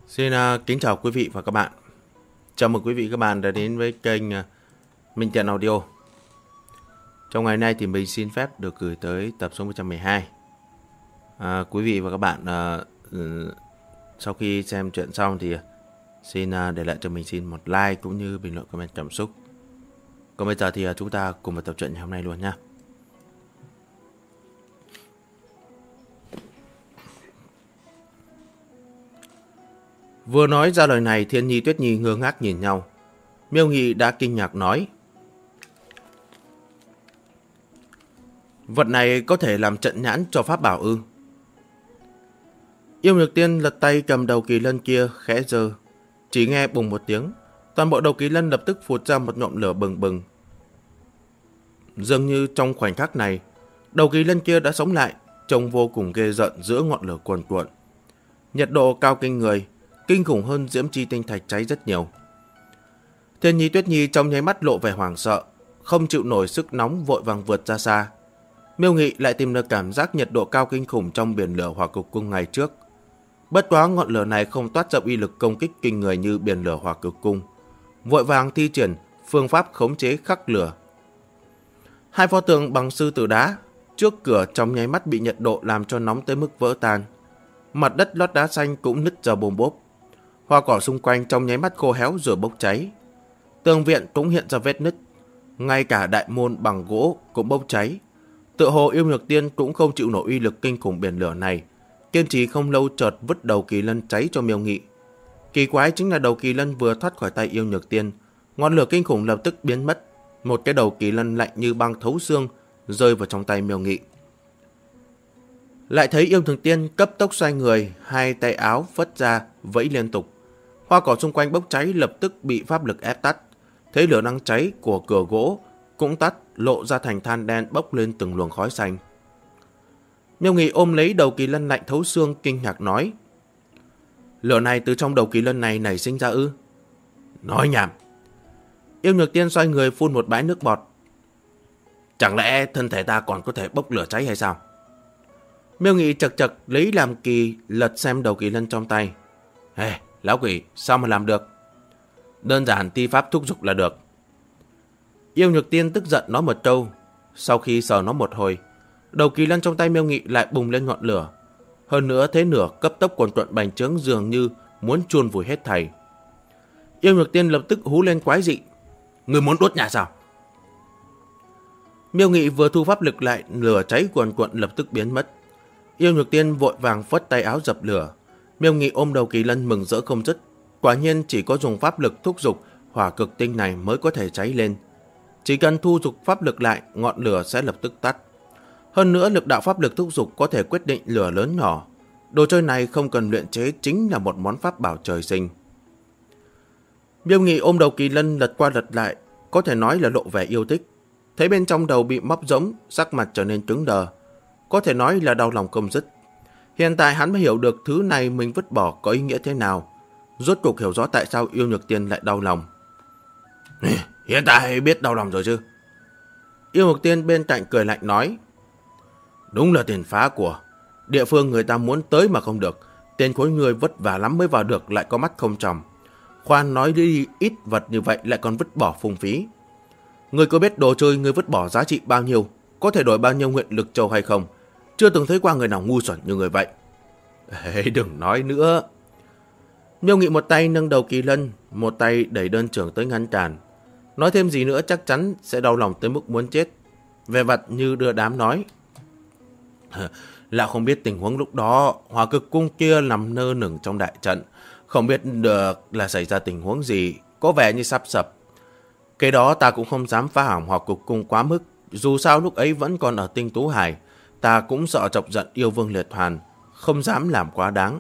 Xin kính chào quý vị và các bạn. Chào mừng quý vị và các bạn đã đến với kênh Minh Thiện Audio. Trong ngày nay thì mình xin phép được gửi tới tập số 112. Quý vị và các bạn sau khi xem chuyện xong thì xin để lại cho mình xin một like cũng như bình luận comment cảm xúc. Còn bây giờ thì chúng ta cùng vào tập truyện ngày hôm nay luôn nha. Vừa nói ra lời này, Thiên Nhi Tuyết Nhi ngơ ngác nhìn nhau. Miêu Nghị đã kinh ngạc nói: vật này có thể làm trận nhãn cho pháp bảo ư? Yêu Nhược Tiên lật tay cầm đầu kỳ lân kia khẽ giơ, chỉ nghe bùng một tiếng, toàn bộ đầu kỳ lân lập tức phụt ra một ngọn lửa bừng bừng. Dường như trong khoảnh khắc này, đầu kỳ lân kia đã sống lại, trông vô cùng ghê rợn giữa ngọn lửa cuồn cuộn. Nhiệt độ cao kinh người, kinh khủng hơn diễm chi tinh thạch cháy rất nhiều. Thiên Nhi Tuyết Nhi trong nháy mắt lộ vẻ hoảng sợ, không chịu nổi sức nóng vội vàng vượt ra xa. Miêu Nghị lại tìm được cảm giác nhiệt độ cao kinh khủng trong biển lửa hỏa cực cung ngày trước. Bất quá ngọn lửa này không toát ra uy lực công kích kinh người như biển lửa hỏa cực cung, vội vàng thi triển phương pháp khống chế khắc lửa. Hai pho tượng bằng sư tử đá trước cửa trong nháy mắt bị nhiệt độ làm cho nóng tới mức vỡ tan. Mặt đất lót đá xanh cũng nứt ra bồm bốp. Hoa cỏ xung quanh trong nháy mắt khô héo rồi bốc cháy. Tường viện cũng hiện ra vết nứt. Ngay cả đại môn bằng gỗ cũng bốc cháy. Tựa hồ Yêu Nhược Tiên cũng không chịu nổi uy lực kinh khủng biển lửa này. Kiên trì không lâu chợt vứt đầu kỳ lân cháy cho Miêu Nghị. Kỳ quái chính là đầu kỳ lân vừa thoát khỏi tay Yêu Nhược Tiên, ngọn lửa kinh khủng lập tức biến mất. Một cái đầu kỳ lân lạnh như băng thấu xương rơi vào trong tay Miêu Nghị. Lại thấy Yêu Nhược Tiên cấp tốc xoay người, hai tay áo phất ra vẫy liên tục. Hoa cỏ xung quanh bốc cháy lập tức bị pháp lực ép tắt. Thấy lửa đang cháy của cửa gỗ cũng tắt, lộ ra thành than đen bốc lên từng luồng khói xanh. Miêu Nghị ôm lấy đầu kỳ lân lạnh thấu xương kinh ngạc nói: lửa này từ trong đầu kỳ lân này nảy sinh ra ư? Nói nhảm. Yêu Nhược Tiên xoay người phun một bãi nước bọt. Chẳng lẽ thân thể ta còn có thể bốc lửa cháy hay sao? Miêu Nghị chật chật lấy làm kỳ lật xem đầu kỳ lân trong tay. Lão quỷ, sao mà làm được? Đơn giản thi pháp thúc giục là được. Yêu Nhược Tiên tức giận nói một câu. Sau khi sờ nó một hồi, đầu kỳ lân trong tay Miêu Nghị lại bùng lên ngọn lửa. Hơn nữa thế nửa cấp tốc cuồn cuộn bành trướng dường như muốn chôn vùi hết thảy. Yêu Nhược Tiên lập tức hú lên quái dị. Người muốn đốt nhà sao? Miêu Nghị vừa thu pháp lực lại, lửa cháy cuồn cuộn lập tức biến mất. Yêu Nhược Tiên vội vàng phất tay áo dập lửa. Miêu Nghị ôm đầu kỳ lân mừng rỡ không dứt. Quả nhiên chỉ có dùng pháp lực thúc giục hỏa cực tinh này mới có thể cháy lên. Chỉ cần thu giục pháp lực lại, ngọn lửa sẽ lập tức tắt. Hơn nữa lực đạo pháp lực thúc giục có thể quyết định lửa lớn nhỏ. Đồ chơi này không cần luyện chế, chính là một món pháp bảo trời sinh. Miêu Nghị ôm đầu kỳ lân lật qua lật lại, có thể nói là lộ vẻ yêu thích. Thấy bên trong đầu bị móc giống, sắc mặt trở nên cứng đờ, có thể nói là đau lòng không dứt. Hiện tại hắn mới hiểu được thứ này mình vứt bỏ có ý nghĩa thế nào. Rốt cuộc hiểu rõ tại sao Yêu Nhược Tiên lại đau lòng. Hiện tại biết đau lòng rồi chứ? Yêu Nhược Tiên bên cạnh cười lạnh nói. Đúng là tiền phá của. Địa phương người ta muốn tới mà không được. Tiền khối người vất vả lắm mới vào được lại có mắt không tròng. Khoan nói đi, ít vật như vậy lại còn vứt bỏ phung phí. Người có biết đồ chơi người vứt bỏ giá trị bao nhiêu, có thể đổi bao nhiêu nguyện lực châu hay không? Chưa từng thấy qua người nào ngu xuẩn như người vậy. Đừng nói nữa. Miêu Nghị một tay nâng đầu kỳ lân, một tay đẩy đơn trưởng tới ngăn cản. Nói thêm gì nữa chắc chắn sẽ đau lòng tới mức muốn chết. Về vặt như đưa đám nói. Lão không biết tình huống lúc đó hỏa cực cung kia nằm nơ nửng trong đại trận, không biết được là xảy ra tình huống gì, có vẻ như sắp sập. Cái đó ta cũng không dám phá hỏng hỏa cực cung quá mức. Dù sao lúc ấy vẫn còn ở Tinh Tú Hải, ta cũng sợ chọc giận yêu vương liệt hoàn, không dám làm quá đáng.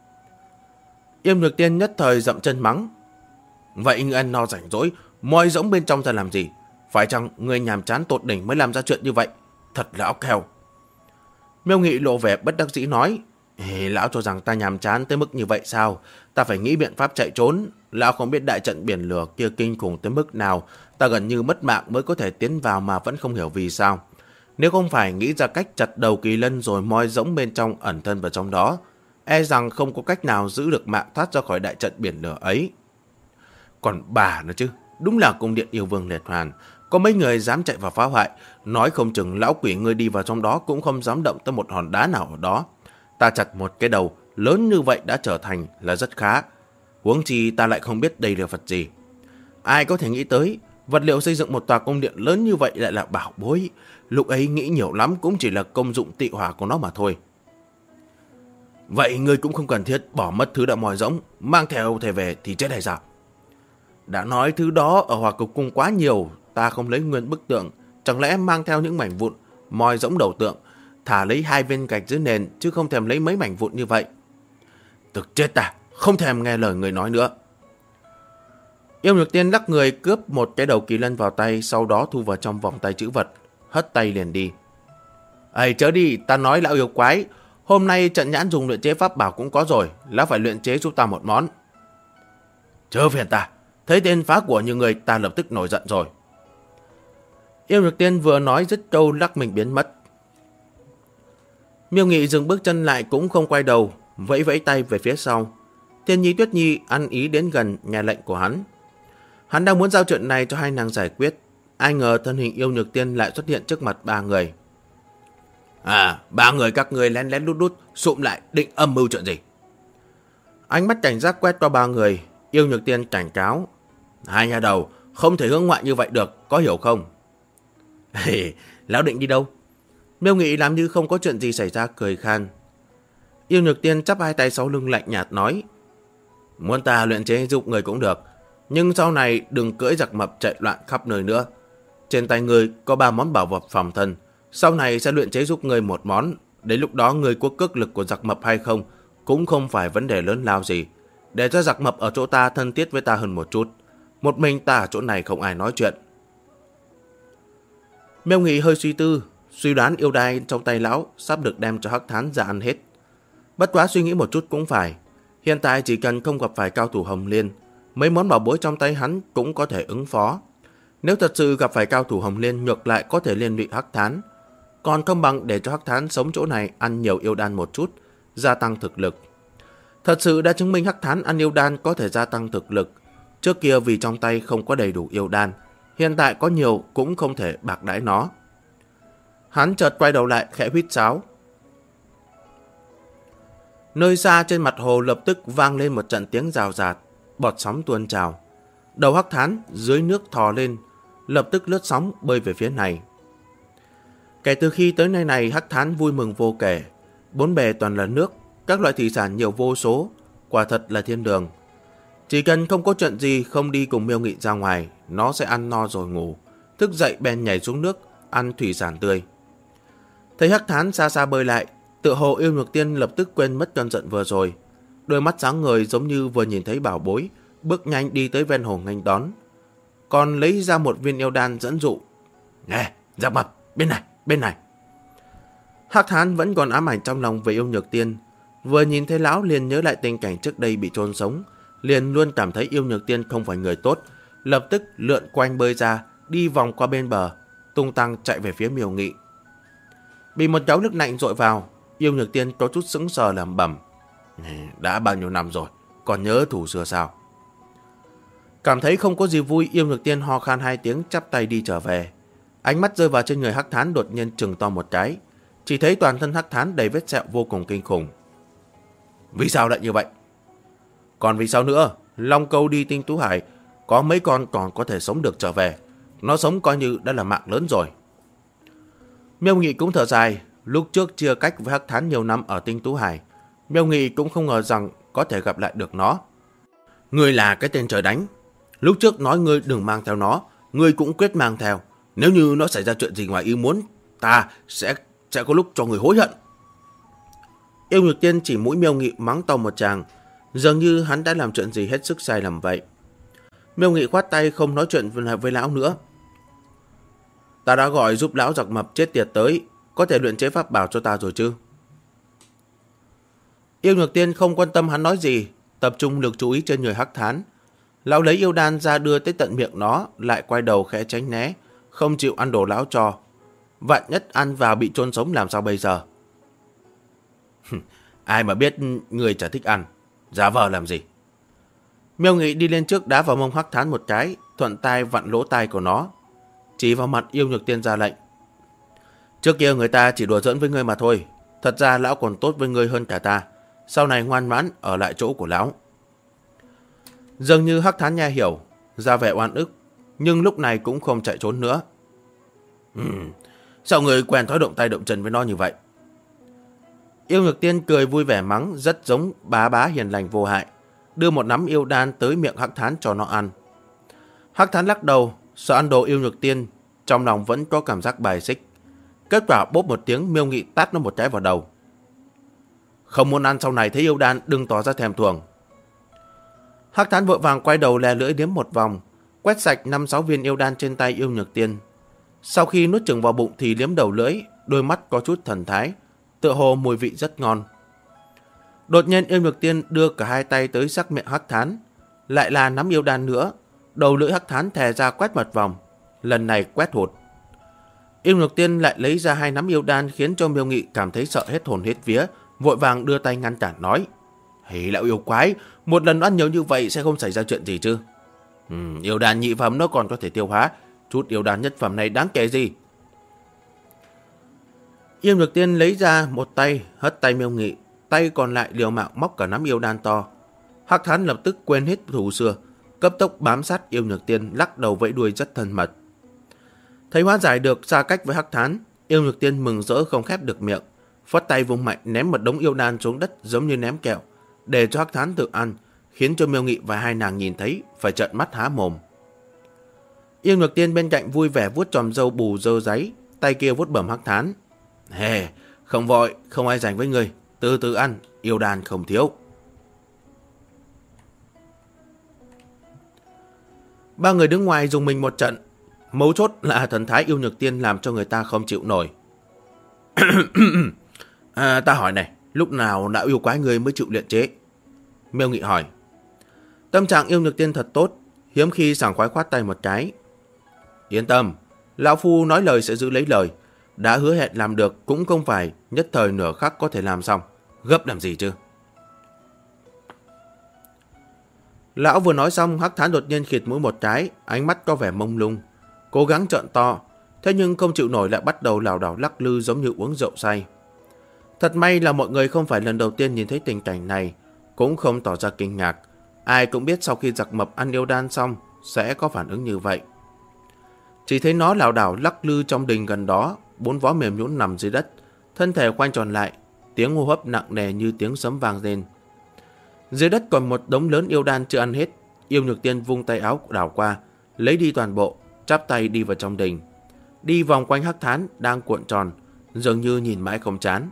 Yêu Nhược Tiên nhất thời dậm chân mắng. Vậy ngươi ăn no rảnh rỗi moi rỗng bên trong ra làm gì? Phải chăng ngươi nhàm chán tột đỉnh mới làm ra chuyện như vậy? Thật là óc heo. Miêu Nghị lộ vẻ bất đắc dĩ nói. Lão cho rằng ta nhàm chán tới mức như vậy sao? Ta phải nghĩ biện pháp chạy trốn. Lão không biết đại trận biển lửa kia kinh khủng tới mức nào. Ta gần như mất mạng mới có thể tiến vào mà vẫn không hiểu vì sao. Nếu không phải nghĩ ra cách chặt đầu kỳ lân rồi moi rỗng bên trong ẩn thân vào trong đó, e rằng không có cách nào giữ được mạng thoát ra khỏi đại trận biển lửa ấy. Còn bà nữa chứ, đúng là cung điện yêu vương liệt hoàn. Có mấy người dám chạy vào phá hoại, nói không chừng lão quỷ ngươi đi vào trong đó cũng không dám động tới một hòn đá nào ở đó. Ta chặt một cái đầu lớn như vậy đã trở thành là rất khá. Huống chi ta lại không biết đây là vật gì. Ai có thể nghĩ tới, vật liệu xây dựng một tòa cung điện lớn như vậy lại là bảo bối. Lúc ấy nghĩ nhiều lắm cũng chỉ là công dụng tị hỏa của nó mà thôi. Vậy ngươi cũng không cần thiết bỏ mất thứ đã mòi rỗng, mang theo thể về thì chết hay sao? Đã nói thứ đó ở Hỏa Cực Cung quá nhiều, ta không lấy nguyên bức tượng, chẳng lẽ mang theo những mảnh vụn, mòi rỗng đầu tượng, thả lấy 2 viên gạch dưới nền chứ không thèm lấy mấy mảnh vụn như vậy. Thực chết ta, không thèm nghe lời người nói nữa. Yêu Nhược Tiên lắc người cướp một cái đầu kỳ lân vào tay, sau đó thu vào trong vòng tay trữ vật, hất tay liền đi. Ây chớ đi, ta nói lão yêu quái, hôm nay trận nhãn dùng luyện chế pháp bảo cũng có rồi, lão phải luyện chế giúp ta một món. Chớ phiền ta, thấy tên phá của như người ta lập tức nổi giận rồi. Yêu Nhược Tiên vừa nói dứt câu lắc mình biến mất. Miêu Nghị dừng bước chân lại cũng không quay đầu, vẫy vẫy tay về phía sau. Thiên Nhi Tuyết Nhi ăn ý đến gần nghe lệnh của hắn. Hắn đang muốn giao chuyện này cho hai nàng giải quyết, ai ngờ thân hình Yêu Nhược Tiên lại xuất hiện trước mặt ba người. Ba người các người lén lén lút lút sụm lại định âm mưu chuyện gì? Ánh mắt cảnh giác quét qua ba người, Yêu Nhược Tiên cảnh cáo. Hai nhà đầu, không thể hướng ngoại như vậy được, có hiểu không? Lão định đi đâu? Miêu Nghị làm như không có chuyện gì xảy ra cười khan. Yêu Nhược Tiên chắp hai tay sau lưng lạnh nhạt nói. Muốn ta luyện chế giúp người cũng được, nhưng sau này đừng cưỡi giặc mập chạy loạn khắp nơi nữa. Trên tay người có 3 món bảo vật phòng thân, sau này sẽ luyện chế giúp người một món. Đến lúc đó người có cước lực của giặc mập hay không cũng không phải vấn đề lớn lao gì. Để cho giặc mập ở chỗ ta thân thiết với ta hơn một chút. Một mình ta ở chỗ này không ai nói chuyện. Miêu Nghị hơi suy tư, suy đoán yêu đai trong tay lão sắp được đem cho Hắc Thán ra ăn hết. Bất quá suy nghĩ một chút cũng phải. Hiện tại chỉ cần không gặp phải cao thủ Hồng Liên, mấy món bảo bối trong tay hắn cũng có thể ứng phó. Nếu thật sự gặp phải cao thủ Hồng Liên, ngược lại có thể liên lụy Hắc Thán. Còn không bằng để cho Hắc Thán sống chỗ này ăn nhiều yêu đan một chút, gia tăng thực lực. Thật sự đã chứng minh Hắc Thán ăn yêu đan có thể gia tăng thực lực. Trước kia vì trong tay không có đầy đủ yêu đan, hiện tại có nhiều cũng không thể bạc đãi nó. Hắn chợt quay đầu lại khẽ huýt sáo. Nơi xa trên mặt hồ lập tức vang lên một trận tiếng rào rạt, bọt sóng tuôn trào. Đầu Hắc Thán dưới nước thò lên, lập tức lướt sóng bơi về phía này. Kể từ khi tới nơi này, Hắc Thán vui mừng vô kể. Bốn bề toàn là nước, các loại thủy sản nhiều vô số, quả thật là thiên đường. Chỉ cần không có chuyện gì không đi cùng Miêu Nghị ra ngoài, nó sẽ ăn no rồi ngủ, thức dậy bèn nhảy xuống nước, ăn thủy sản tươi. Thấy Hắc Thán xa xa bơi lại, tựa hồ Yêu Nhược Tiên lập tức quên mất cơn giận vừa rồi. Đôi mắt sáng ngời giống như vừa nhìn thấy bảo bối, bước nhanh đi tới ven hồ nghênh đón. Còn lấy ra một viên yêu đan dẫn dụ. Nè, giặc mập, bên này, bên này. Hắc Thán vẫn còn ám ảnh trong lòng về Yêu Nhược Tiên. Vừa nhìn thấy lão liền nhớ lại tình cảnh trước đây bị chôn sống, liền luôn cảm thấy Yêu Nhược Tiên không phải người tốt, lập tức lượn quanh bơi ra, đi vòng qua bên bờ, tung tăng chạy về phía Miêu Nghị. Bị một cháo nước lạnh dội vào, Yêu Nhược Tiên có chút sững sờ lẩm bẩm. Đã bao nhiêu năm rồi, còn nhớ thủ xưa sao? Cảm thấy không có gì vui, Yêu Nhược Tiên ho khan 2 tiếng chắp tay đi trở về. Ánh mắt rơi vào trên người Hắc Thán đột nhiên trừng to một cái, chỉ thấy toàn thân Hắc Thán đầy vết sẹo vô cùng kinh khủng. Vì sao lại như vậy? Còn vì sao nữa? Long Câu đi Tinh Tú Hải, có mấy con còn có thể sống được trở về. Nó sống coi như đã là mạng lớn rồi. Miêu Nghị cũng thở dài. Lúc trước chia cách với Hắc Thán nhiều năm ở Tinh Tú Hải, Miêu Nghị cũng không ngờ rằng có thể gặp lại được nó. Ngươi là cái tên trời đánh. Lúc trước nói ngươi đừng mang theo nó, ngươi cũng quyết mang theo. Nếu như nó xảy ra chuyện gì ngoài ý muốn, ta sẽ có lúc cho người hối hận. Yêu Nhược Tiên chỉ mũi Miêu Nghị mắng to một tràng, dường như hắn đã làm chuyện gì hết sức sai lầm vậy. Miêu Nghị khoát tay không nói chuyện với lão nữa. Ta đã gọi giúp lão giặc mập chết tiệt tới, có thể luyện chế pháp bảo cho ta rồi chứ? Yêu Nhược Tiên không quan tâm hắn nói gì, tập trung lực chú ý trên người Hắc Thán. Lão lấy yêu đan ra đưa tới tận miệng nó, lại quay đầu khẽ tránh né, không chịu ăn đồ lão cho. Vạn nhất ăn vào bị chôn sống làm sao bây giờ? Ai mà biết người chả thích ăn, giả vờ làm gì. Miêu Nghị đi lên trước đá vào mông Hắc Thán một cái, thuận tay vặn lỗ tai của nó, chỉ vào mặt Yêu Nhược Tiên ra lệnh. Trước kia người ta chỉ đùa giỡn với ngươi mà thôi, thật ra lão còn tốt với ngươi hơn cả ta, sau này ngoan ngoãn ở lại chỗ của lão. Dường như Hắc Thán nghe hiểu, ra vẻ oan ức, nhưng lúc này cũng không chạy trốn nữa. Sao người quen thói động tay động chân với nó như vậy? Yêu Nhược Tiên cười vui vẻ mắng, rất giống bá bá hiền lành vô hại, đưa một nắm yêu đan tới miệng Hắc Thán cho nó ăn. Hắc Thán lắc đầu, sợ ăn đồ Yêu Nhược Tiên, trong lòng vẫn có cảm giác bài xích. Kết quả bốp một tiếng, Miêu Nghị tát nó một cái vào đầu. Không muốn ăn sau này thấy yêu đan đừng tỏ ra thèm thuồng. Hắc Thán vội vàng quay đầu lè lưỡi đếm một vòng, quét sạch 5-6 viên yêu đan trên tay Yêu Nhược Tiên. Sau khi nuốt chừng vào bụng thì liếm đầu lưỡi, đôi mắt có chút thần thái, tựa hồ mùi vị rất ngon. Đột nhiên Yêu Nhược Tiên đưa cả hai tay tới sắc miệng Hắc Thán, lại là nắm yêu đan nữa. Đầu lưỡi Hắc Thán thè ra quét một vòng, lần này quét hụt. Yêu Nhược Tiên lại lấy ra 2 nắm yêu đan, khiến cho Miêu Nghị cảm thấy sợ hết hồn hết vía, vội vàng đưa tay ngăn cản nói: "Hỉ lão yêu quái, một lần ăn nhiều như vậy sẽ không xảy ra chuyện gì chứ? Yêu đan nhị phẩm nó còn có thể tiêu hóa, chút yêu đan nhất phẩm này đáng kể gì?" Yêu Nhược Tiên lấy ra một tay hất tay Miêu Nghị, tay còn lại liều mạng móc cả nắm yêu đan to. Hắc Thán lập tức quên hết thù xưa, cấp tốc bám sát Yêu Nhược Tiên, lắc đầu vẫy đuôi rất thân mật. Thấy hóa giải được xa cách với Hắc Thán, Yêu Nhược Tiên mừng rỡ không khép được miệng, phất tay vung mạnh ném một đống yêu đan xuống đất giống như ném kẹo, để cho Hắc Thán tự ăn, khiến cho Miêu Nghị và hai nàng nhìn thấy phải trợn mắt há mồm. Yêu Nhược Tiên bên cạnh vui vẻ vuốt chòm râu bù dơ giấy, tay kia vuốt bẩm Hắc Thán. Không vội, không ai giành với người, từ từ ăn, yêu đan không thiếu. Ba người đứng ngoài dùng mình một trận, mấu chốt là thần thái Yêu Nhược Tiên làm cho người ta không chịu nổi. Ta hỏi này, lúc nào đạo yêu quái người mới chịu luyện chế? Miêu Nghị hỏi. Tâm trạng Yêu Nhược Tiên thật tốt, hiếm khi sảng khoái khoát tay một cái. Yên tâm, lão phu nói lời sẽ giữ lấy lời, đã hứa hẹn làm được cũng không phải nhất thời nửa khắc có thể làm xong, gấp làm gì chứ? Lão vừa nói xong, Hắc Thán đột nhiên khịt mũi một cái, ánh mắt có vẻ mông lung, cố gắng trợn to, thế nhưng không chịu nổi lại bắt đầu lảo đảo lắc lư giống như uống rượu say. Thật may là mọi người không phải lần đầu tiên nhìn thấy tình cảnh này, cũng không tỏ ra kinh ngạc. Ai cũng biết sau khi giặc mập ăn yêu đan xong sẽ có phản ứng như vậy. Chỉ thấy nó lảo đảo lắc lư trong đình gần đó, 4 vó mềm nhũn nằm dưới đất, thân thể quanh tròn lại, tiếng hô hấp nặng nề như tiếng sấm vang lên. Dưới đất còn một đống lớn yêu đan chưa ăn hết. Yêu Nhược Tiên vung tay áo đảo qua, lấy đi toàn bộ, chắp tay đi vào trong đình, đi vòng quanh Hắc Thán đang cuộn tròn, dường như nhìn mãi không chán.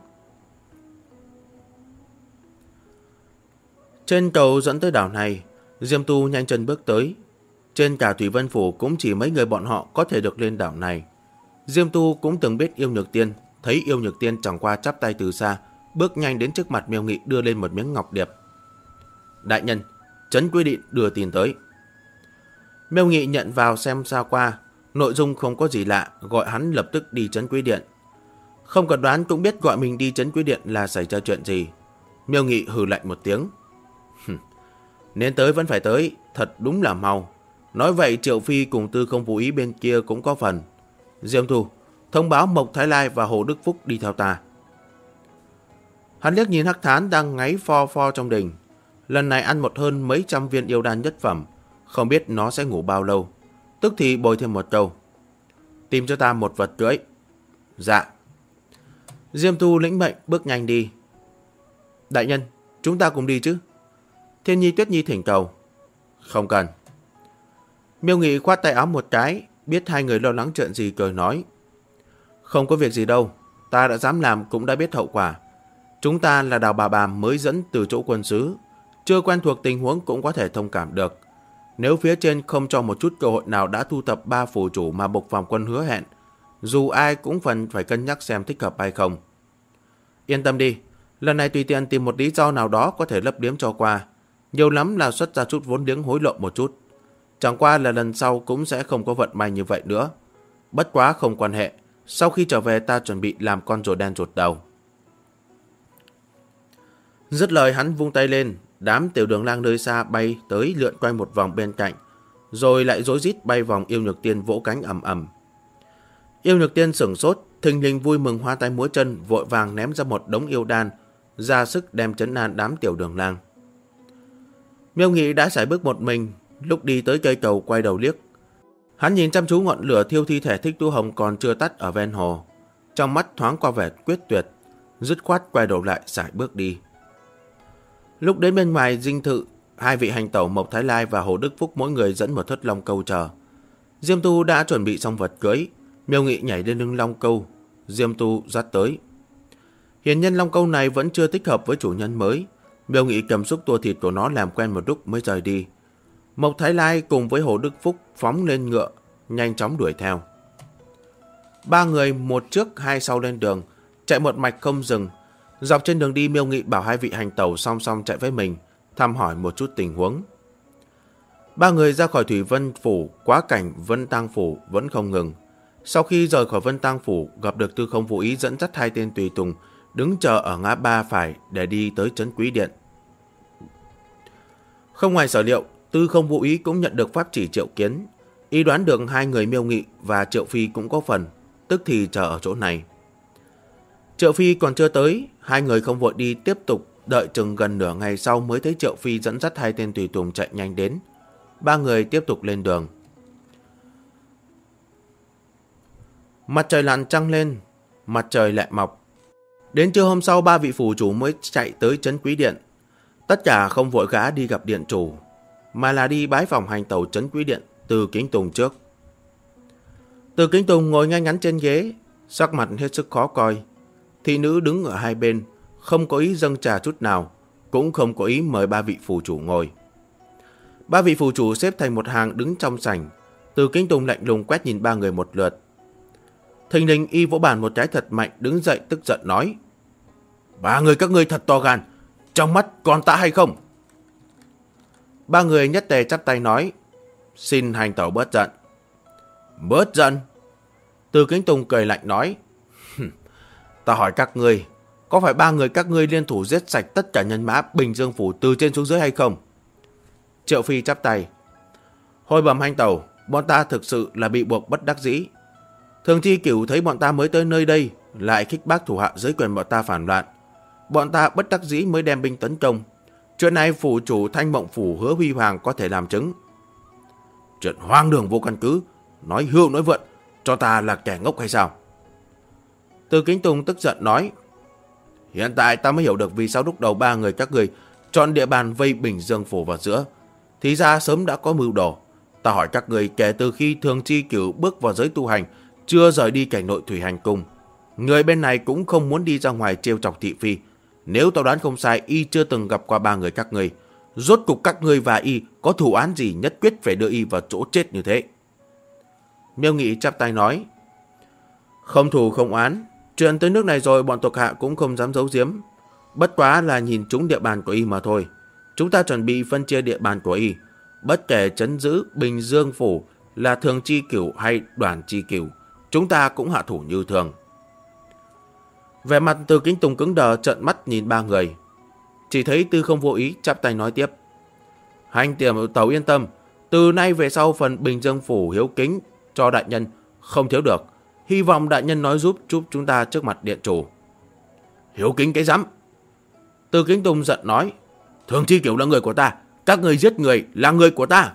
Trên cầu dẫn tới đảo này, Diêm Tu nhanh chân bước tới. Trên cả Thủy Vân Phủ cũng chỉ mấy người bọn họ có thể được lên đảo này. Diêm Tu cũng từng biết Yêu Nhược Tiên, thấy Yêu Nhược Tiên chẳng qua chắp tay từ xa, bước nhanh đến trước mặt Miêu Nghị đưa lên một miếng ngọc điệp. Đại nhân, Trấn Quy Điện đưa tin tới. Miêu Nghị nhận vào xem sao qua, nội dung không có gì lạ, gọi hắn lập tức đi Trấn Quy Điện. Không cần đoán cũng biết gọi mình đi Trấn Quy Điện là xảy ra chuyện gì. Miêu Nghị hừ lạnh một tiếng. Nên tới vẫn phải tới, thật đúng là mau. Nói vậy Triệu Phi cùng Tư Không Vũ Ý bên kia cũng có phần. Diêm Thu, thông báo Mộc Thái Lai và Hồ Đức Phúc đi theo ta. Hắn liếc nhìn Hắc Thán đang ngáy pho pho trong đình. Lần này ăn một hơn mấy trăm viên yêu đan nhất phẩm, không biết nó sẽ ngủ bao lâu. Tức thì bồi thêm một câu. Tìm cho ta một vật cưỡi. Dạ. Diêm Tu lĩnh mệnh bước nhanh đi. Đại nhân, chúng ta cùng đi chứ? Thiên Nhi Tuyết Nhi thỉnh cầu. Không cần. Miêu Nghị khoát tay áo một cái, biết hai người lo lắng chuyện gì cười nói. Không có việc gì đâu, ta đã dám làm cũng đã biết hậu quả. Chúng ta là Đào Bà Bàm mới dẫn từ chỗ quân sứ, chưa quen thuộc tình huống cũng có thể thông cảm được. Nếu phía trên không cho một chút cơ hội nào đã thu thập 3 phù chủ mà Bộc Phàm Quân hứa hẹn, dù ai cũng phần phải cân nhắc xem thích hợp hay không. Yên tâm đi, lần này tùy tiện tìm một lý do nào đó có thể lấp liếm cho qua, nhiều lắm là xuất ra chút vốn liếng hối lộ một chút. Chẳng qua là lần sau cũng sẽ không có vận may như vậy nữa. Bất quá không quan hệ, sau khi trở về ta chuẩn bị làm con rùa đen rụt đầu. Dứt lời hắn vung tay lên, đám tiểu đường lang nơi xa bay tới lượn quanh một vòng bên cạnh, rồi lại rối rít bay vòng Yêu Nhược Tiên vỗ cánh ầm ầm. Yêu Nhược Tiên sửng sốt, thình lình vui mừng hoa tay múa chân, vội vàng ném ra một đống yêu đan, ra sức đem trấn an đám tiểu đường lang. Miêu Nghị đã sải bước một mình, lúc đi tới cây cầu quay đầu liếc. Hắn nhìn chăm chú ngọn lửa thiêu thi thể Thích Tu Hồng còn chưa tắt ở ven hồ, trong mắt thoáng qua vẻ quyết tuyệt, dứt khoát quay đầu lại sải bước đi. Lúc đến bên ngoài dinh thự, hai vị hành tẩu Mộc Thái Lai và Hồ Đức Phúc mỗi người dẫn một thất long câu chờ. Diêm Tu đã chuẩn bị xong vật cưới, Miêu Nghị nhảy lên lưng long câu, Diêm Tu dắt tới. Hiển nhân long câu này vẫn chưa thích hợp với chủ nhân mới, Miêu Nghị cầm xúc tua thịt của nó làm quen một lúc mới rời đi. Mộc Thái Lai cùng với Hồ Đức Phúc phóng lên ngựa, nhanh chóng đuổi theo. Ba người một trước hai sau lên đường, chạy một mạch không dừng. Dọc trên đường đi, Miêu Nghị bảo hai vị hành tẩu song song chạy với mình, thăm hỏi một chút tình huống. Ba người ra khỏi Thủy Vân Phủ, quá cảnh Vân Tang Phủ vẫn không ngừng. Sau khi rời khỏi Vân Tang Phủ, gặp được Tư Không Vô Ý dẫn dắt hai tên tùy tùng, đứng chờ ở ngã ba phải để đi tới Trấn Quý Điện. Không ngoài sở liệu, Tư Không Vô Ý cũng nhận được pháp chỉ triệu kiến. Y đoán được hai người Miêu Nghị và Triệu Phi cũng có phần, tức thì chờ ở chỗ này. Triệu Phi còn chưa tới, hai người không vội đi, tiếp tục đợi chừng gần nửa ngày sau mới thấy Triệu Phi dẫn dắt hai tên tùy tùng chạy nhanh đến. Ba người tiếp tục lên đường. Mặt trời lặn trăng lên, mặt trời lại mọc. Đến trưa hôm sau, ba vị phủ chủ mới chạy tới Trấn Quý Điện. Tất cả không vội gã đi gặp điện chủ, mà là đi bái phòng hành tẩu Trấn Quý Điện Từ Kính Tùng trước. Từ Kính Tùng ngồi ngay ngắn trên ghế, sắc mặt hết sức khó coi. Thị nữ đứng ở hai bên, không có ý dâng trà chút nào, cũng không có ý mời ba vị phủ chủ ngồi. Ba vị phủ chủ xếp thành một hàng đứng trong sảnh. Từ Kính Tùng lạnh lùng quét nhìn ba người một lượt. Thình lình y vỗ bàn một cái thật mạnh, đứng dậy tức giận nói: "Ba người các ngươi thật to gan, trong mắt còn ta hay không?" Ba người nhất tề chắp tay nói: "Xin hành tẩu bớt giận." "Bớt giận?" Từ Kính Tùng cười lạnh nói: "Ta hỏi các ngươi, có phải ba người các ngươi liên thủ giết sạch tất cả nhân mã Bình Dương Phủ từ trên xuống dưới hay không?" Triệu Phi chắp tay: "Hồi bẩm hành tẩu, bọn ta thực sự là bị buộc bất đắc dĩ. Thường Chi Cửu thấy bọn ta mới tới nơi đây, lại khích bác thủ hạ dưới quyền bọn ta phản loạn. Bọn ta bất đắc dĩ mới đem binh tấn công. Chuyện này phủ chủ Thanh Mộng Phủ Hứa Huy Hoàng có thể làm chứng." "Chuyện hoang đường vô căn cứ, nói hưu nói vượn, cho ta là kẻ ngốc hay sao?" Từ Kính Tùng tức giận nói: "Hiện tại ta mới hiểu được vì sao lúc đầu ba người các người chọn địa bàn vây Bình Dương Phủ vào giữa. Thì ra sớm đã có mưu đồ. Ta hỏi các người, kể từ khi Thường Chi Cửu bước vào giới tu hành, chưa rời đi cảnh nội Thủy Hành Cung, người bên này cũng không muốn đi ra ngoài trêu chọc thị phi. Nếu tao đoán không sai, y chưa từng gặp qua ba người các người. Rốt cục các ngươi và y có thù án gì nhất quyết phải đưa y vào chỗ chết như thế?" Miêu Nghị chắp tay nói: "Không thù không oán, chuyện tới nước này rồi bọn thuộc hạ cũng không dám giấu giếm. Bất quá là nhìn trúng địa bàn của y mà thôi. Chúng ta chuẩn bị phân chia địa bàn của y. Bất kể trấn giữ Bình Dương Phủ là Thường Chi Cửu hay Đoàn Chi Cửu, chúng ta cũng hạ thủ như thường." Vẻ mặt Từ Kính Tùng cứng đờ, trợn mắt nhìn ba người. Chỉ thấy Tư Không Vô Ý chắp tay nói tiếp: "Hành tiệm tàu yên tâm, từ nay về sau phần Bình Dương Phủ hiếu kính cho đại nhân không thiếu được. Hy vọng đại nhân nói giúp chúng ta trước mặt điện chủ." "Hiếu kính cái rắm!" Từ Kính Tùng giận nói: "Thường Chi Cửu là người của ta, các người giết người là người của ta."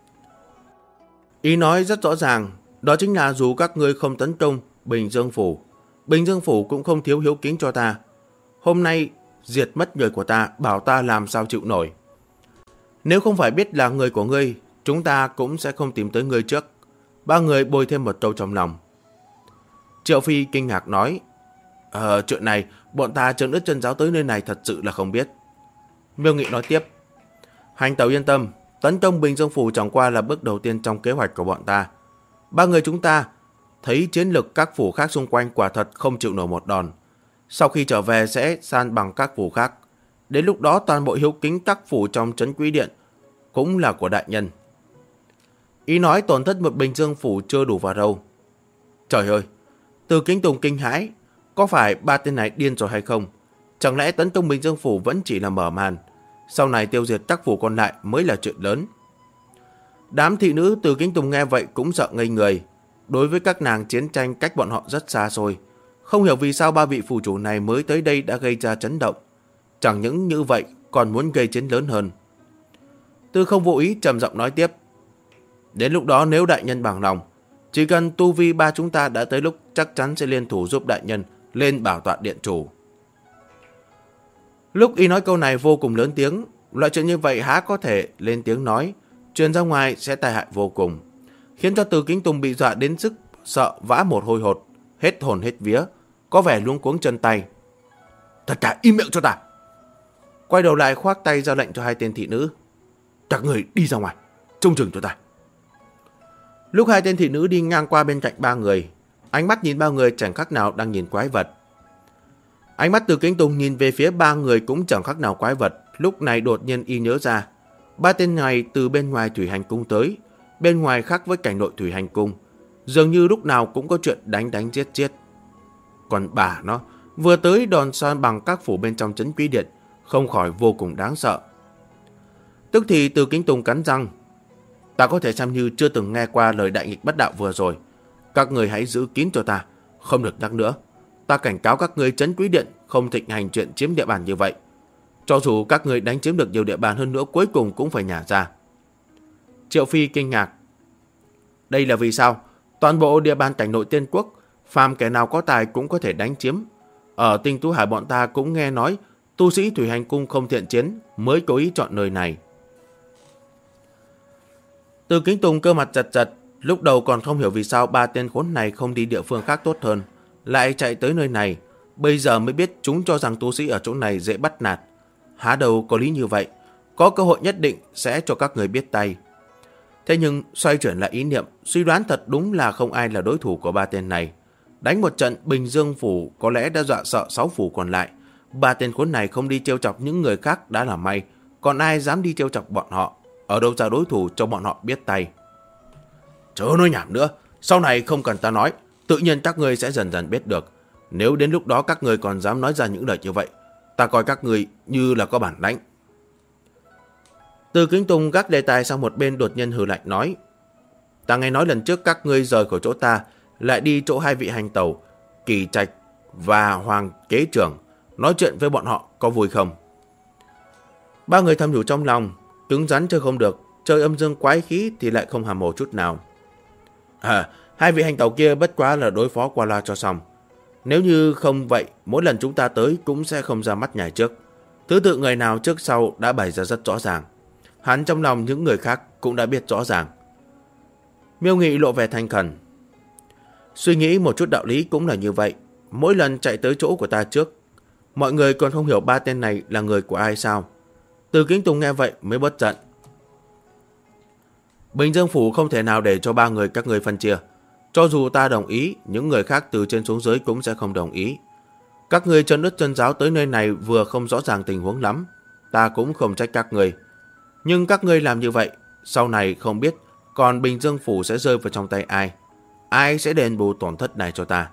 Ý nói rất rõ ràng, đó chính là dù các ngươi không tấn công Bình Dương Phủ, Bình Dương Phủ cũng không thiếu hiếu kính cho ta. Hôm nay diệt mất người của ta, bảo ta làm sao chịu nổi. Nếu không phải biết là người của ngươi, chúng ta cũng sẽ không tìm tới ngươi trước. Ba người bôi thêm một câu trong lòng. Triệu Phi kinh ngạc nói: Chuyện này bọn ta chân ướt chân giáo tới nơi này thật sự là không biết." Miêu Nghị nói tiếp: "Hành tẩu yên tâm, tấn công Bình Dương Phủ chẳng qua là bước đầu tiên trong kế hoạch của bọn ta. Ba người chúng ta thấy chiến lực các phủ khác xung quanh quả thật không chịu nổi một đòn. Sau khi trở về sẽ san bằng các phủ khác. Đến lúc đó toàn bộ hiếu kính các phủ trong Trấn Quý Điện cũng là của đại nhân." Ý nói tổn thất một Bình Dương Phủ chưa đủ vào đâu. Trời ơi! Từ Kính Tùng kinh hãi, có phải ba tên này điên rồi hay không? Chẳng lẽ tấn công Bình Dương Phủ vẫn chỉ là mở màn? Sau này tiêu diệt các phủ còn lại mới là chuyện lớn. Đám thị nữ Từ Kính Tùng nghe vậy cũng sợ ngây người. Đối với các nàng, chiến tranh cách bọn họ rất xa xôi. Không hiểu vì sao ba vị phủ chủ này mới tới đây đã gây ra chấn động. Chẳng những như vậy còn muốn gây chiến lớn hơn. Tư Không Vô Ý trầm giọng nói tiếp. Đến lúc đó nếu đại nhân bằng lòng, chỉ cần tu vi ba chúng ta đã tới lúc, chắc chắn sẽ liên thủ giúp đại nhân lên bảo tọa điện chủ. Lúc y nói câu này vô cùng lớn tiếng. Loại chuyện như vậy há có thể lên tiếng nói, truyền ra ngoài sẽ tai hại vô cùng, khiến cho Từ Kính Tùng bị dọa đến sức sợ vã một hồi hột, hết hồn hết vía, có vẻ luống cuống chân tay. Tất cả im miệng cho ta! Quay đầu lại khoác tay ra lệnh cho hai tên thị nữ. Các người đi ra ngoài, trông chừng cho ta. Lúc hai tên thị nữ đi ngang qua bên cạnh ba người, ánh mắt nhìn ba người chẳng khác nào đang nhìn quái vật. Ánh mắt Từ Kính Tùng nhìn về phía ba người cũng chẳng khác nào quái vật. Lúc này đột nhiên y nhớ ra, ba tên này từ bên ngoài Thủy Hành Cung tới. Bên ngoài khác với cảnh nội Thủy Hành Cung, dường như lúc nào cũng có chuyện đánh đánh giết giết. Còn bà nó vừa tới đòn san bằng các phủ bên trong Trấn Quý Điện, không khỏi vô cùng đáng sợ. Tức thì Từ Kính Tùng cắn răng. Ta có thể xem như chưa từng nghe qua lời đại nghịch bất đạo vừa rồi. Các người hãy giữ kín cho ta, không được nhắc nữa. Ta cảnh cáo các người Trấn Quý Điện không thịnh hành chuyện chiếm địa bàn như vậy. Cho dù các người đánh chiếm được nhiều địa bàn hơn nữa, cuối cùng cũng phải nhả ra. Triệu Phi kinh ngạc. Đây là vì sao? Toàn bộ địa bàn cảnh nội Tiên Quốc, phàm kẻ nào có tài cũng có thể đánh chiếm. Ở Tinh Tú Hải bọn ta cũng nghe nói tu sĩ Thủy Hành Cung không thiện chiến mới cố ý chọn nơi này. Từ Kính Tùng cơ mặt giật giật. Lúc đầu còn không hiểu vì sao ba tên khốn này không đi địa phương khác tốt hơn, lại chạy tới nơi này. Bây giờ mới biết chúng cho rằng tu sĩ ở chỗ này dễ bắt nạt. Há đầu có lý như vậy, có cơ hội nhất định sẽ cho các người biết tay. Thế nhưng xoay chuyển lại ý niệm, suy đoán thật đúng là không ai là đối thủ của ba tên này. Đánh một trận Bình Dương Phủ có lẽ đã dọa sợ 6 phủ còn lại. Ba tên khốn này không đi trêu chọc những người khác đã là may, còn ai dám đi trêu chọc bọn họ? Ở đâu ra đối thủ cho bọn họ biết tay? Chớ nói nhảm nữa, sau này không cần ta nói, tự nhiên các người sẽ dần dần biết được. Nếu đến lúc đó các người còn dám nói ra những lời như vậy, ta coi các người như là có bản lãnh. Từ Kính Tùng gác đề tài sang một bên, đột nhiên hừ lạnh nói. Ta nghe nói lần trước các ngươi rời khỏi chỗ ta, lại đi chỗ hai vị hành tẩu, Kỳ Trạch và Hoàng Kế Trưởng, nói chuyện với bọn họ có vui không? Ba người thầm nhủ trong lòng, cứng rắn chơi không được, chơi âm dương quái khí thì lại không hàm hồ chút nào. Hai vị hành tẩu kia bất quá là đối phó qua loa cho xong. Nếu như không vậy, mỗi lần chúng ta tới cũng sẽ không ra mắt nhảy trước. Thứ tự người nào trước sau đã bày ra rất rõ ràng. Hắn trong lòng những người khác cũng đã biết rõ ràng. Miêu Nghị lộ vẻ thành khẩn. Suy nghĩ một chút đạo lý cũng là như vậy. Mỗi lần chạy tới chỗ của ta trước, mọi người còn không hiểu ba tên này là người của ai sao? Từ Kính Tùng nghe vậy mới bớt giận. Bình Dương Phủ không thể nào để cho ba người các người phân chia. Cho dù ta đồng ý, những người khác từ trên xuống dưới cũng sẽ không đồng ý. Các người chân ướt chân giáo tới nơi này vừa không rõ ràng tình huống lắm, ta cũng không trách các người. Nhưng các ngươi làm như vậy, sau này không biết còn Bình Dương Phủ sẽ rơi vào trong tay ai. Ai sẽ đền bù tổn thất này cho ta?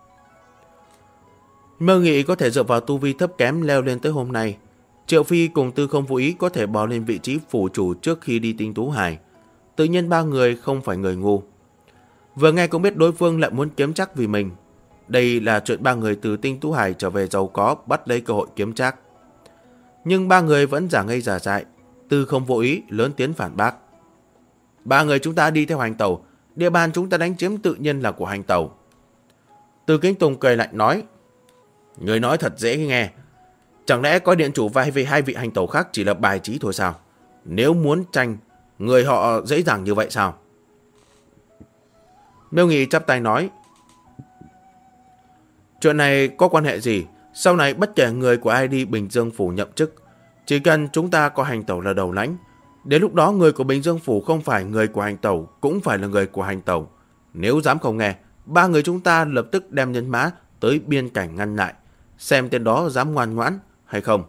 Mơ Nghị có thể dựa vào tu vi thấp kém leo lên tới hôm nay. Triệu Phi cùng Tư Không Vô Ý có thể bò lên vị trí phủ chủ trước khi đi Tinh Tú Hải. Tự nhiên ba người không phải người ngu. Vừa nghe cũng biết đối phương lại muốn kiếm trác vì mình. Đây là chuyện ba người từ Tinh Tú Hải trở về giàu có bắt lấy cơ hội kiếm trác. Nhưng ba người vẫn giả ngây giả dại. Tư Không Vô Ý lớn tiếng phản bác. Ba người chúng ta đi theo hành tẩu, địa bàn chúng ta đánh chiếm tự nhiên là của hành tẩu. Từ Kính Tùng cười lạnh nói. Người nói thật dễ nghe. Chẳng lẽ coi điện chủ vai với hai vị hành tẩu khác chỉ là bài trí thôi sao? Nếu muốn tranh, người họ dễ dàng như vậy sao? Miêu Nghị chắp tay nói. Chuyện này có quan hệ gì? Sau này bất kể người của ai đi Bình Dương Phủ nhậm chức, chỉ cần chúng ta có hành tẩu là đầu lãnh. Đến lúc đó người của Bình Dương Phủ không phải người của hành tẩu, cũng phải là người của hành tẩu. Nếu dám không nghe, ba người chúng ta lập tức đem nhân mã tới biên cảnh ngăn lại, xem tên đó dám ngoan ngoãn hay không.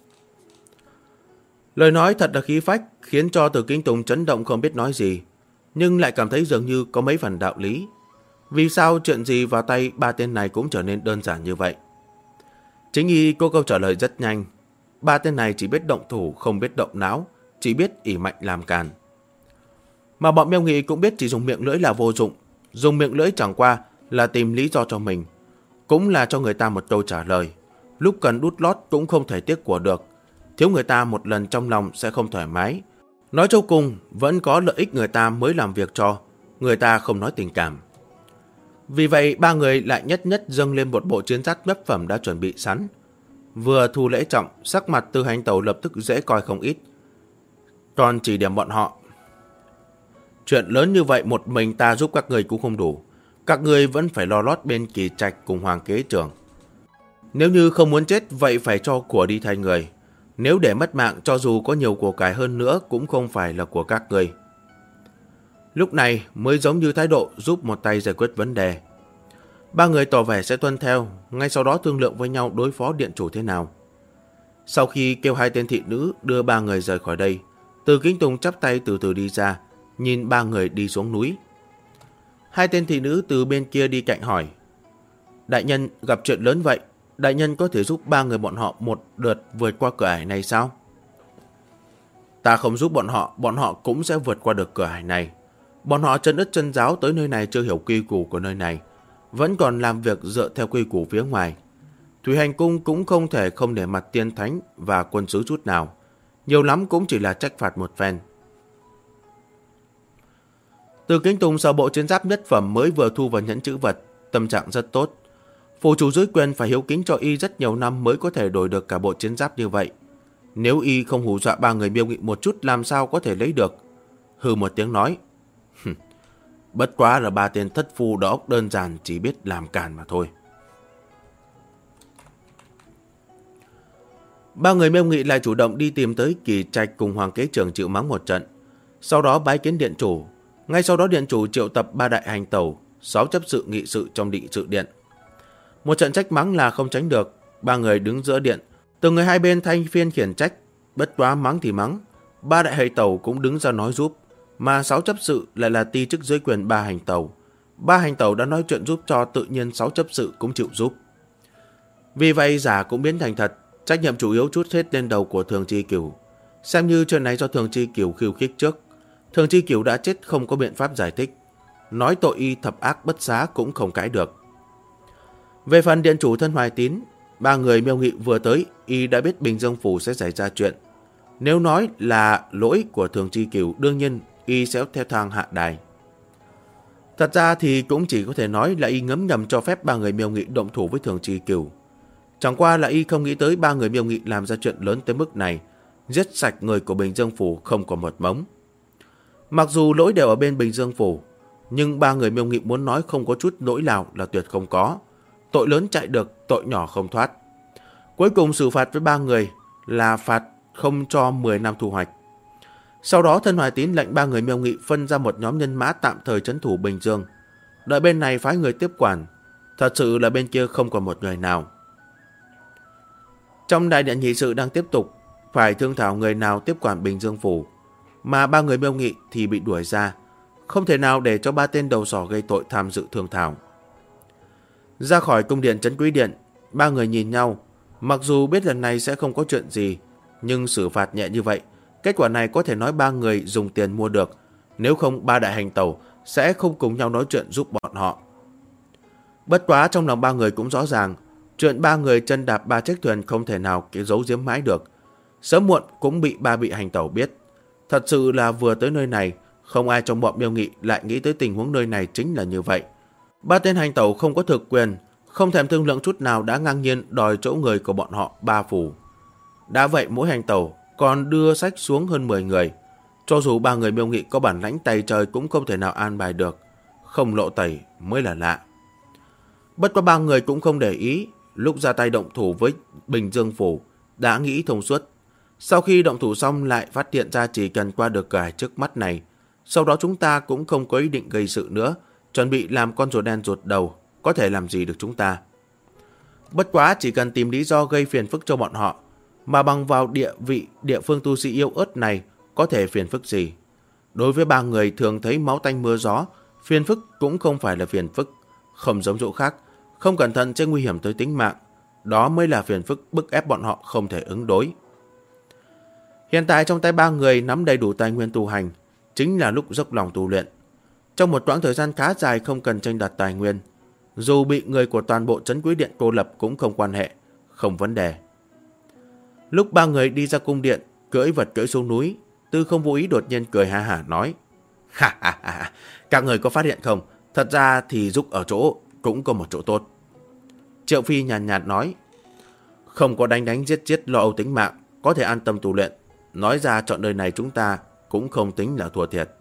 Lời nói thật là khí phách, khiến cho Từ Kính Tùng chấn động không biết nói gì. nhưng lại cảm thấy dường như có mấy phần đạo lý. Vì sao chuyện gì vào tay ba tên này cũng trở nên đơn giản như vậy? Chính y có câu trả lời rất nhanh. Ba tên này chỉ biết động thủ, không biết động não, chỉ biết ỷ mạnh làm càn. Mà bọn Miêu Nghị cũng biết chỉ dùng miệng lưỡi là vô dụng. Dùng miệng lưỡi chẳng qua là tìm lý do cho mình, cũng là cho người ta một câu trả lời. Lúc cần đút lót cũng không thể tiếc của được. Thiếu người ta một lần trong lòng sẽ không thoải mái. Nói cho cùng, vẫn có lợi ích người ta mới làm việc cho. Người ta không nói tình cảm. Vì vậy, ba người lại nhất nhất dâng lên một bộ chiến giáp nhất phẩm đã chuẩn bị sẵn. Vừa thu lễ trọng, sắc mặt Từ Hành Tẩu lập tức dễ coi không ít. Còn chỉ điểm bọn họ. Chuyện lớn như vậy một mình ta giúp các người cũng không đủ. Các người vẫn phải lo lót bên Kỳ Trạch cùng Hoàng Kế Trưởng. Nếu như không muốn chết, vậy phải cho của đi thay người. Nếu để mất mạng, cho dù có nhiều của cải hơn nữa cũng không phải là của các người. Lúc này mới giống như thái độ giúp một tay giải quyết vấn đề. Ba người tỏ vẻ sẽ tuân theo, ngay sau đó thương lượng với nhau đối phó điện chủ thế nào. Sau khi kêu hai tên thị nữ đưa ba người rời khỏi đây, Từ Kính Tùng chắp tay từ từ đi ra, nhìn ba người đi xuống núi. Hai tên thị nữ từ bên kia đi cạnh hỏi: đại nhân gặp chuyện lớn vậy, đại nhân có thể giúp ba người bọn họ một đợt vượt qua cửa ải này sao? Ta không giúp bọn họ cũng sẽ vượt qua được cửa ải này. Bọn họ chân ướt chân ráo tới nơi này chưa hiểu quy củ của nơi này, vẫn còn làm việc dựa theo quy củ phía ngoài. Thủy Hành Cung cũng không thể không để mặt tiên thánh và quân sứ chút nào. Nhiều lắm cũng chỉ là trách phạt một phen. Từ Kính Tùng sở bộ chiến giáp nhất phẩm mới vừa thu vào nhẫn chữ vật, tâm trạng rất tốt. Phủ chủ dưới quyền phải hiếu kính cho y rất nhiều năm mới có thể đổi được cả bộ chiến giáp như vậy. Nếu y không hù dọa ba người Miêu Nghị một chút làm sao có thể lấy được. Hừ một tiếng nói: bất quá là ba tên thất phu đó đơn giản chỉ biết làm càn mà thôi. Ba người Miêu Nghị lại chủ động đi tìm tới Kỳ Trạch cùng Hoàng Kế Trưởng chịu mắng một trận. Sau đó bái kiến điện chủ. Ngay sau đó điện chủ triệu tập ba đại hành tẩu, 6 chấp sự nghị sự trong định sự điện. Một trận trách mắng là không tránh được. Ba người đứng giữa điện, từng người hai bên thay phiên khiển trách. Bất quá mắng thì mắng, ba đại hành tẩu cũng đứng ra nói giúp, mà 6 chấp sự lại là ti chức dưới quyền ba hành tẩu. Ba hành tẩu đã nói chuyện giúp cho, tự nhiên 6 chấp sự cũng chịu giúp. Vì vậy giả cũng biến thành thật, trách nhiệm chủ yếu trút hết lên đầu của Thường Chi Cửu. Xem như chuyện này do Thường Chi Cửu khiêu khích trước. Thường Chi Cửu đã chết không có biện pháp giải thích, nói tội y thập ác bất xá cũng không cãi được. Về phần điện chủ Thân Hoài Tín, ba người Miêu Nghị vừa tới, y đã biết Bình Dương Phủ sẽ xảy ra chuyện. Nếu nói là lỗi của Thường Chi Cửu, đương nhiên y sẽ theo thang hạ đài. Thật ra thì cũng chỉ có thể nói là y ngấm ngầm cho phép ba người Miêu Nghị động thủ với Thường Chi Cửu. Chẳng qua là y không nghĩ tới ba người Miêu Nghị làm ra chuyện lớn tới mức này, giết sạch người của Bình Dương Phủ không còn một mống. Mặc dù lỗi đều ở bên Bình Dương Phủ, nhưng ba người Miêu Nghị muốn nói không có chút lỗi nào là tuyệt không có. Tội lớn chạy được, tội nhỏ không thoát. Cuối cùng xử phạt với ba người là phạt không cho 10 năm thu hoạch. Sau đó Thân Hoài Tín lệnh ba người Miêu Nghị phân ra một nhóm nhân mã tạm thời trấn thủ Bình Dương, đợi bên này phái người tiếp quản. Thật sự là bên kia không còn một người nào. Trong đại điện nghị sự đang tiếp tục, phải thương thảo người nào tiếp quản Bình Dương Phủ, mà ba người Miêu Nghị thì bị đuổi ra, không thể nào để cho ba tên đầu sỏ gây tội tham dự thương thảo. Ra khỏi cung điện Trấn Quý Điện, ba người nhìn nhau, mặc dù biết lần này sẽ không có chuyện gì, nhưng xử phạt nhẹ như vậy, kết quả này có thể nói ba người dùng tiền mua được, nếu không ba đại hành tẩu sẽ không cùng nhau nói chuyện giúp bọn họ. Bất quá trong lòng ba người cũng rõ ràng, chuyện ba người chân đạp ba chiếc thuyền không thể nào giấu giếm mãi được, sớm muộn cũng bị ba vị hành tẩu biết. Thật sự là vừa tới nơi này, không ai trong bọn Miêu Nghị lại nghĩ tới tình huống nơi này chính là như vậy. Ba tên hành tẩu không có thực quyền, không thèm thương lượng chút nào đã ngang nhiên đòi chỗ người của bọn họ ba phủ. Đã vậy mỗi hành tẩu còn đưa sách xuống hơn 10 người. Cho dù ba người Miêu Nghị có bản lãnh tay trời cũng không thể nào an bài được, không lộ tẩy mới là lạ. Bất quá ba người cũng không để ý, lúc ra tay động thủ với Bình Dương Phủ đã nghĩ thông suốt. Sau khi động thủ xong lại phát hiện ra chỉ cần qua được cửa trước mắt này, sau đó chúng ta cũng không có ý định gây sự nữa, chuẩn bị làm con rùa đen rụt đầu, có thể làm gì được chúng ta. Bất quá chỉ cần tìm lý do gây phiền phức cho bọn họ, mà bằng vào địa vị địa phương tu sĩ yếu ớt này có thể phiền phức gì. Đối với ba người thường thấy máu tanh mưa gió, phiền phức cũng không phải là phiền phức. Không giống chỗ khác, không cẩn thận sẽ nguy hiểm tới tính mạng. Đó mới là phiền phức bức ép bọn họ không thể ứng đối. Hiện tại trong tay ba người nắm đầy đủ tài nguyên tu hành, chính là lúc dốc lòng tu luyện. Trong một quãng thời gian khá dài không cần tranh đoạt tài nguyên, dù bị người của toàn bộ trấn Quý Điện cô lập cũng không quan hệ, không vấn đề. Lúc ba người đi ra cung điện, cưỡi vật cưỡi xuống núi, Tư Không vô ý đột nhiên cười ha hả nói: Ha ha ha, các người có phát hiện không? Thật ra thì giúp ở chỗ cũng có một chỗ tốt. Triệu Phi nhàn nhạt nói: Không có đánh đánh giết giết lo âu tính mạng, có thể an tâm tu luyện. Nói ra chọn đời này chúng ta cũng không tính là thua thiệt.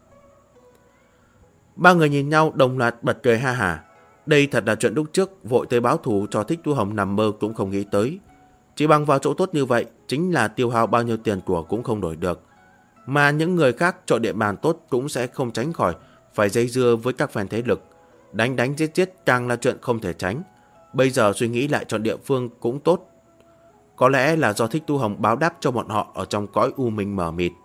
Ba người nhìn nhau đồng loạt bật cười ha hả. Đây thật là chuyện lúc trước vội tới báo thù cho Thích Tu Hồng nằm mơ cũng không nghĩ tới. Chỉ bằng vào chỗ tốt như vậy, chính là tiêu hao bao nhiêu tiền của cũng không đổi được. Mà những người khác chọn địa bàn tốt cũng sẽ không tránh khỏi phải dây dưa với các phen thế lực. Đánh đánh giết giết càng là chuyện không thể tránh. Bây giờ suy nghĩ lại chọn địa phương cũng tốt. Có lẽ là do Thích Tu Hồng báo đáp cho bọn họ ở trong cõi u minh mờ mịt.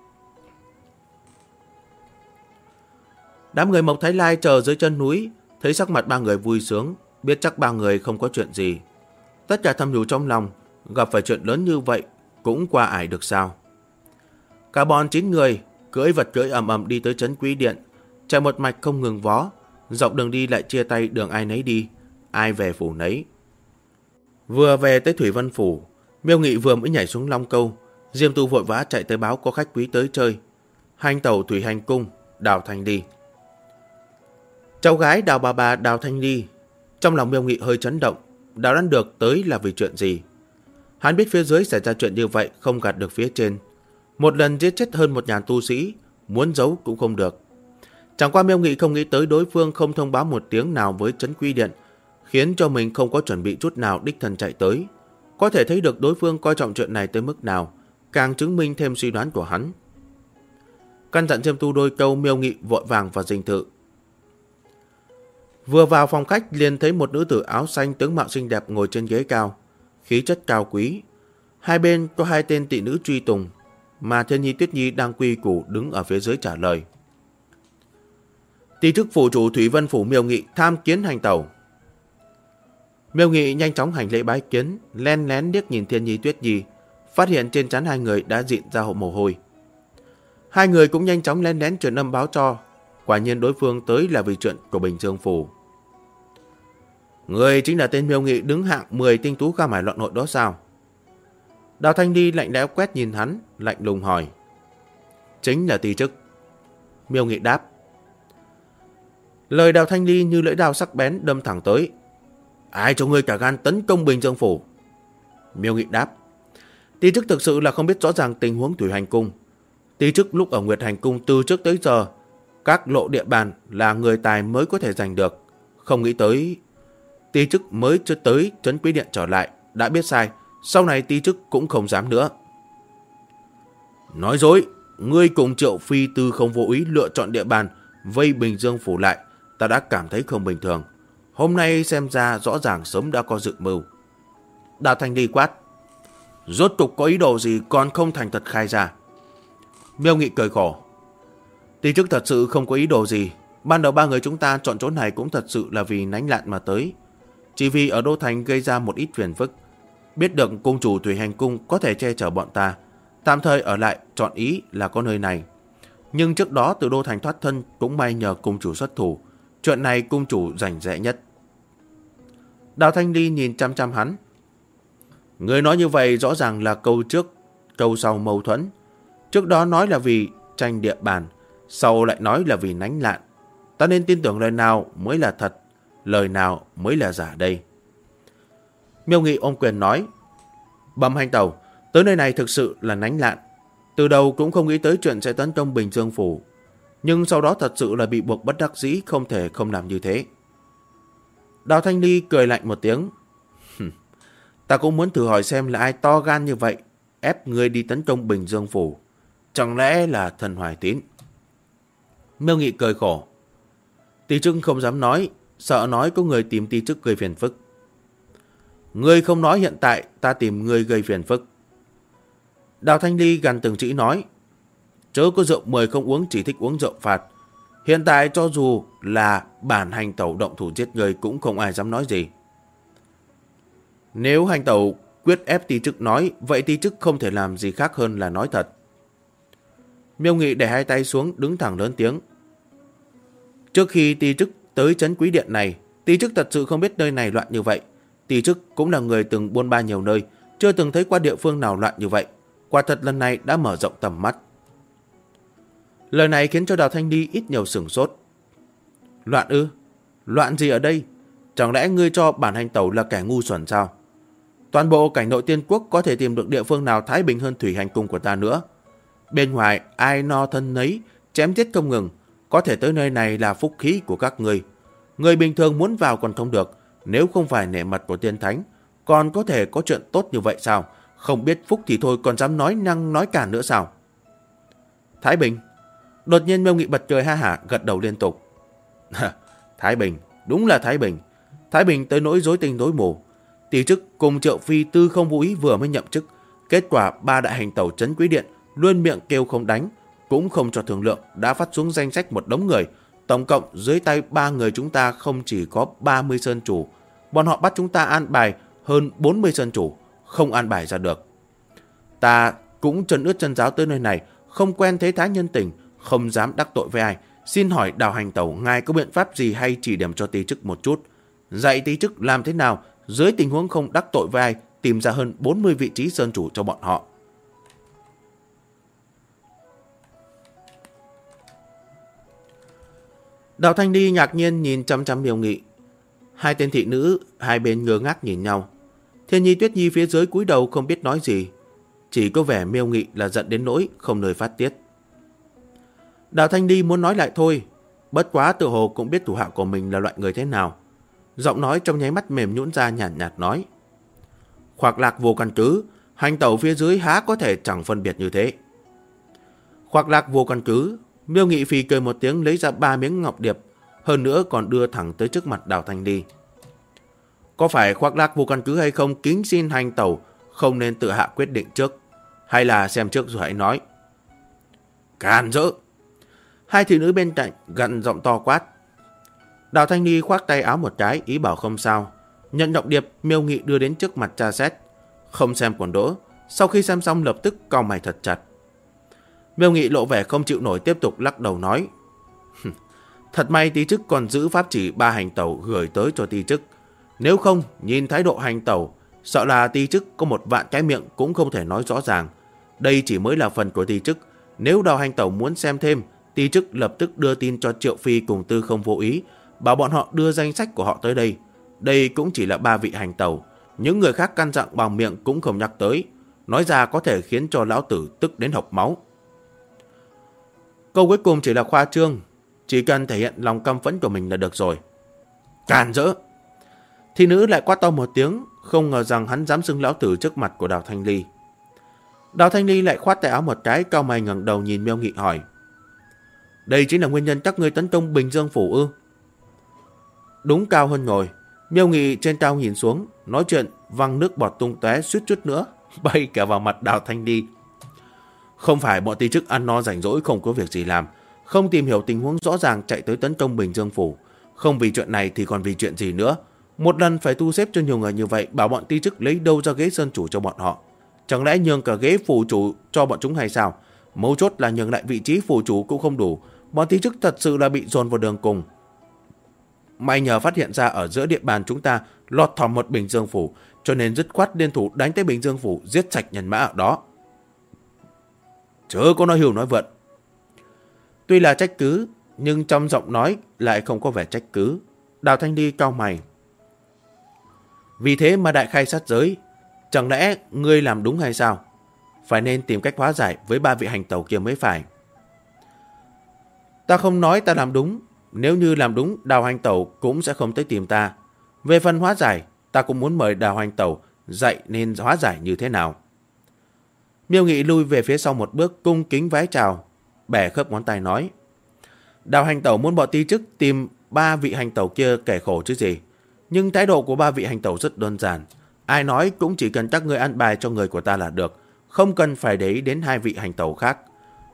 Đám người Mộc Thái Lai chờ dưới chân núi, thấy sắc mặt ba người vui sướng, biết chắc ba người không có chuyện gì. Tất cả thầm nhủ trong lòng, gặp phải chuyện lớn như vậy cũng qua ải được sao. Cả bọn 9 người cưỡi vật cưỡi ầm ầm đi tới trấn Quý Điện, chạy một mạch không ngừng vó, dọc đường đi lại chia tay đường ai nấy đi, ai về phủ nấy. Vừa về tới Thủy Vân Phủ, Miêu Nghị vừa mới nhảy xuống Long Câu, Diêm Tu vội vã chạy tới báo có khách quý tới chơi. Hành tẩu Thủy Hành Cung, Đào Thanh Ly. Cháu gái Đào bà Đào Thanh Ly. Trong lòng Miêu Nghị hơi chấn động, Đào đoán được tới là vì chuyện gì. Hắn biết phía dưới xảy ra chuyện như vậy không gạt được phía trên. Một lần giết chết hơn 1.000 tu sĩ, muốn giấu cũng không được. Chẳng qua Miêu Nghị không nghĩ tới đối phương không thông báo một tiếng nào với trấn Quy Điện, khiến cho mình không có chuẩn bị chút nào đích thân chạy tới. Có thể thấy được đối phương coi trọng chuyện này tới mức nào, càng chứng minh thêm suy đoán của hắn. Căn dặn Diêm Tu đôi câu, Miêu Nghị vội vàng vào dinh thự. Vừa vào phòng khách liền thấy một nữ tử áo xanh tướng mạo xinh đẹp ngồi trên ghế cao, khí chất cao quý. Hai bên có 2 tên tỵ nữ truy tùng, mà Thiên Nhi Tuyết Nhi đang quy củ đứng ở phía dưới trả lời. Tỷ chức phủ chủ Thủy Vân Phủ Miêu Nghị tham kiến hành tẩu. Miêu Nghị nhanh chóng hành lễ bái kiến, len lén liếc nhìn Thiên Nhi Tuyết Nhi, phát hiện trên trán hai người đã dịn ra hộ mồ hôi. Hai người cũng nhanh chóng len lén truyền âm báo cho, quả nhiên đối phương tới là vì chuyện của Bình Dương Phủ. Người chính là tên Miêu Nghị đứng hạng 10 tinh tú ca mải loạn nội đó sao? Đào Thanh Ly lạnh lẽo quét nhìn hắn, lạnh lùng hỏi. Chính là tỷ chức. Miêu Nghị đáp. Lời Đào Thanh Ly như lưỡi dao sắc bén đâm thẳng tới. Ai cho ngươi cả gan tấn công Bình Dương Phủ? Miêu Nghị đáp. Tỷ chức thực sự là không biết rõ ràng tình huống Thủy Hành Cung. Tỷ chức lúc ở Nguyệt Hành Cung từ trước tới giờ, các lộ địa bàn là người tài mới có thể giành được. Không nghĩ tới tỷ chức mới chưa tới trấn Quý Điện trở lại, đã biết sai, sau này tỷ chức cũng không dám nữa. Nói dối, ngươi cùng Triệu Phi Tư không vô ý lựa chọn địa bàn vây Bình Dương Phủ lại, ta đã cảm thấy không bình thường. Hôm nay xem ra rõ ràng sớm đã có dự mưu. Đào Thanh Ly quát. Rốt cục có ý đồ gì còn không thành thật khai ra? Miêu Nghị cười khổ. Tỷ chức thật sự không có ý đồ gì. Ban đầu ba người chúng ta chọn chỗ này cũng thật sự là vì nánh lạn mà tới. Chỉ vì ở Đô Thành gây ra một ít phiền phức. Biết được cung chủ Thủy Hành Cung có thể che chở bọn ta, tạm thời ở lại chọn ý là có nơi này. Nhưng trước đó từ Đô Thành thoát thân cũng may nhờ cung chủ xuất thủ. Chuyện này cung chủ rành rẽ nhất. Đào Thanh Ly nhìn chăm chăm hắn. Người nói như vậy rõ ràng là câu trước, câu sau mâu thuẫn. Trước đó nói là vì tranh địa bàn, sau lại nói là vì nánh lạn. Ta nên tin tưởng lời nào mới là thật, lời nào mới là giả đây? Miêu Nghị ôm quyền nói. Bẩm hành tẩu, tới nơi này thực sự là nánh lạn. Từ đầu cũng không nghĩ tới chuyện sẽ tấn công Bình Dương Phủ, nhưng sau đó thật sự là bị buộc bất đắc dĩ, không thể không làm như thế. Đào Thanh Ly cười lạnh một tiếng. Ta cũng muốn thử hỏi xem là ai to gan như vậy, ép ngươi đi tấn công Bình Dương Phủ. Chẳng lẽ là thần Hoài Tín? Miêu Nghị cười khổ. Tỷ chức không dám nói, sợ nói có người tìm tỷ chức gây phiền phức. Ngươi không nói hiện tại, ta tìm ngươi gây phiền phức. Đào Thanh Ly gần từng chữ nói. chớ có rượu mời không uống, chỉ thích uống rượu phạt. Hiện tại cho dù là bản hành tẩu động thủ giết người cũng không ai dám nói gì. Nếu hành tẩu quyết ép Ti Chức nói, vậy Ti Chức không thể làm gì khác hơn là nói thật. Miêu Nghị để hai tay xuống, đứng thẳng lớn tiếng. Trước khi Ti Chức tới trấn Quý Điện này, Ti Chức thật sự không biết nơi này loạn như vậy. Ti Chức cũng là người từng buôn ba nhiều nơi, chưa từng thấy qua địa phương nào loạn như vậy. Quả thật lần này đã mở rộng tầm mắt. Lời này khiến cho Đào Thanh Ly ít nhiều sửng sốt. Loạn ư? Loạn gì ở đây? Chẳng lẽ ngươi cho bản hành tẩu là kẻ ngu xuẩn sao? Toàn bộ cảnh nội tiên quốc có thể tìm được địa phương nào thái bình hơn thủy hành cung của ta nữa. Bên ngoài ai no thân nấy, chém giết không ngừng. Có thể tới nơi này là phúc khí của các ngươi. Người bình thường muốn vào còn không được, nếu không phải nể mặt của tiên thánh, còn có thể có chuyện tốt như vậy sao? Không biết phúc thì thôi còn dám nói năng nói cản nữa sao? Thái bình. Đột nhiên Miêu Nghị bật cười ha hả, gật đầu liên tục. Thái bình, đúng là Thái bình. Thái bình tới nỗi rối tinh rối mù. Ti Chức cùng Triệu Phi tư không vô ý vừa mới nhậm chức. Kết quả ba đại hành tẩu trấn Quý Điện luôn miệng kêu không đánh, cũng không cho thương lượng, đã phát xuống danh sách một đống người. Tổng cộng dưới tay ba người chúng ta không chỉ có 30 sơn chủ. Bọn họ bắt chúng ta an bài hơn 40 sơn chủ, không an bài ra được. Ta cũng chân ướt chân ráo tới nơi này, không quen thế thái nhân tình, không dám đắc tội với ai. Xin hỏi Đào hành tẩu ngài có biện pháp gì hay chỉ điểm cho Ti Chức một chút? Dạy Ti Chức làm thế nào dưới tình huống không đắc tội với ai tìm ra hơn 40 vị trí sơn chủ cho bọn họ. Đào Thanh Ly ngạc nhiên nhìn chăm chăm Miêu Nghị. Hai tên thị nữ hai bên ngơ ngác nhìn nhau. Thiên Nhi Tuyết Nhi phía dưới cúi đầu không biết nói gì, chỉ có vẻ Miêu Nghị là giận đến nỗi không nơi phát tiết. Đào Thanh Ly muốn nói lại thôi, bất quá tự hồ cũng biết thủ hạ của mình là loại người thế nào. Giọng nói trong nháy mắt mềm nhũn ra, nhàn nhạt nói. Khoạc Lạc vô căn cứ, hành tẩu phía dưới há có thể chẳng phân biệt như thế. Khoạc Lạc vô căn cứ. Miêu Nghị phì cười một tiếng, lấy ra 3 miếng ngọc điệp, hơn nữa còn đưa thẳng tới trước mặt Đào Thanh Ly. Có phải Khoạc Lạc vô căn cứ hay không, kính xin hành tẩu không nên tự hạ quyết định trước, hay là xem trước rồi hãy nói. Càn rỡ. Hai thị nữ bên cạnh gằn giọng to quát. Đào Thanh Ly khoác tay áo một cái, ý bảo không sao. Nhận ngọc điệp, Miêu Nghị đưa đến trước mặt tra xét, không xem còn đỡ. Sau khi xem xong lập tức cau mày thật chặt. Miêu Nghị lộ vẻ không chịu nổi, tiếp tục lắc đầu nói. Thật may Ti Chức còn giữ pháp chỉ 3 hành tẩu gửi tới cho Ti Chức. Nếu không, nhìn thái độ hành tẩu, sợ là Ti Chức có 1 vạn cái miệng cũng không thể nói rõ ràng. Đây chỉ mới là phần của Ti Chức. Nếu Đào hành tẩu muốn xem thêm, Ti Chức lập tức đưa tin cho Triệu Phi cùng Tư Không Vô Ý, bảo bọn họ đưa danh sách của họ tới đây. Đây cũng chỉ là 3 vị hành tẩu, những người khác căn dặn bằng miệng cũng không nhắc tới, nói ra có thể khiến cho lão tử tức đến hộc máu. Câu cuối cùng chỉ là khoa trương, chỉ cần thể hiện lòng căm phẫn của mình là được rồi. Càn rỡ. Thị nữ lại quát to một tiếng, không ngờ rằng hắn dám xưng lão tử trước mặt của Đào Thanh Ly. Đào Thanh Ly lại khoát tay áo một cái, cau mày ngẩng đầu nhìn Miêu Nghị hỏi. Đây chính là nguyên nhân các ngươi tấn công Bình Dương phủ ư? Đúng cao hơn ngồi. Miêu Nghị trên cao nhìn xuống, nói chuyện văng nước bọt tung tóe, suýt chút nữa bay cả vào mặt Đào Thanh Ly. Không phải bọn Ti Chức ăn no rảnh rỗi không có việc gì làm, không tìm hiểu tình huống rõ ràng chạy tới tấn công Bình Dương phủ. Không vì chuyện này thì còn vì chuyện gì nữa? Một lần phải thu xếp cho nhiều người như vậy, bảo bọn Ti Chức lấy đâu ra ghế sơn chủ cho bọn họ? Chẳng lẽ nhường cả ghế phủ chủ cho bọn chúng hay sao? Mấu chốt là nhường lại vị trí phủ chủ cũng không đủ. Bọn Ti Chức thật sự là bị dồn vào đường cùng. May nhờ phát hiện ra ở giữa địa bàn chúng ta lọt thỏm một Bình Dương phủ, cho nên dứt khoát liên thủ đánh tới Bình Dương phủ, giết sạch nhân mã ở đó. Chớ có nói hưu nói vượn. Tuy là trách cứ, nhưng trong giọng nói lại không có vẻ trách cứ. Đào Thanh Ly cau mày. Vì thế mà đại khai sát giới, chẳng lẽ ngươi làm đúng hay sao? Phải nên tìm cách hóa giải với 3 vị hành tẩu kia mới phải. Ta không nói ta làm đúng. Nếu như làm đúng, Đào hành tẩu cũng sẽ không tới tìm ta. Về phần hóa giải, ta cũng muốn mời Đào hành tẩu dạy nên hóa giải như thế nào. Miêu Nghị lui về phía sau một bước, cung kính vái chào, bẻ khớp ngón tay nói. Đào hành tẩu muốn bọn Ti Chức tìm 3 vị hành tẩu kia kẻ khổ chứ gì. Nhưng thái độ của 3 vị hành tẩu rất đơn giản. Ai nói cũng chỉ cần các người ăn bài cho người của ta là được, không cần phải để ý đến 2 vị hành tẩu khác.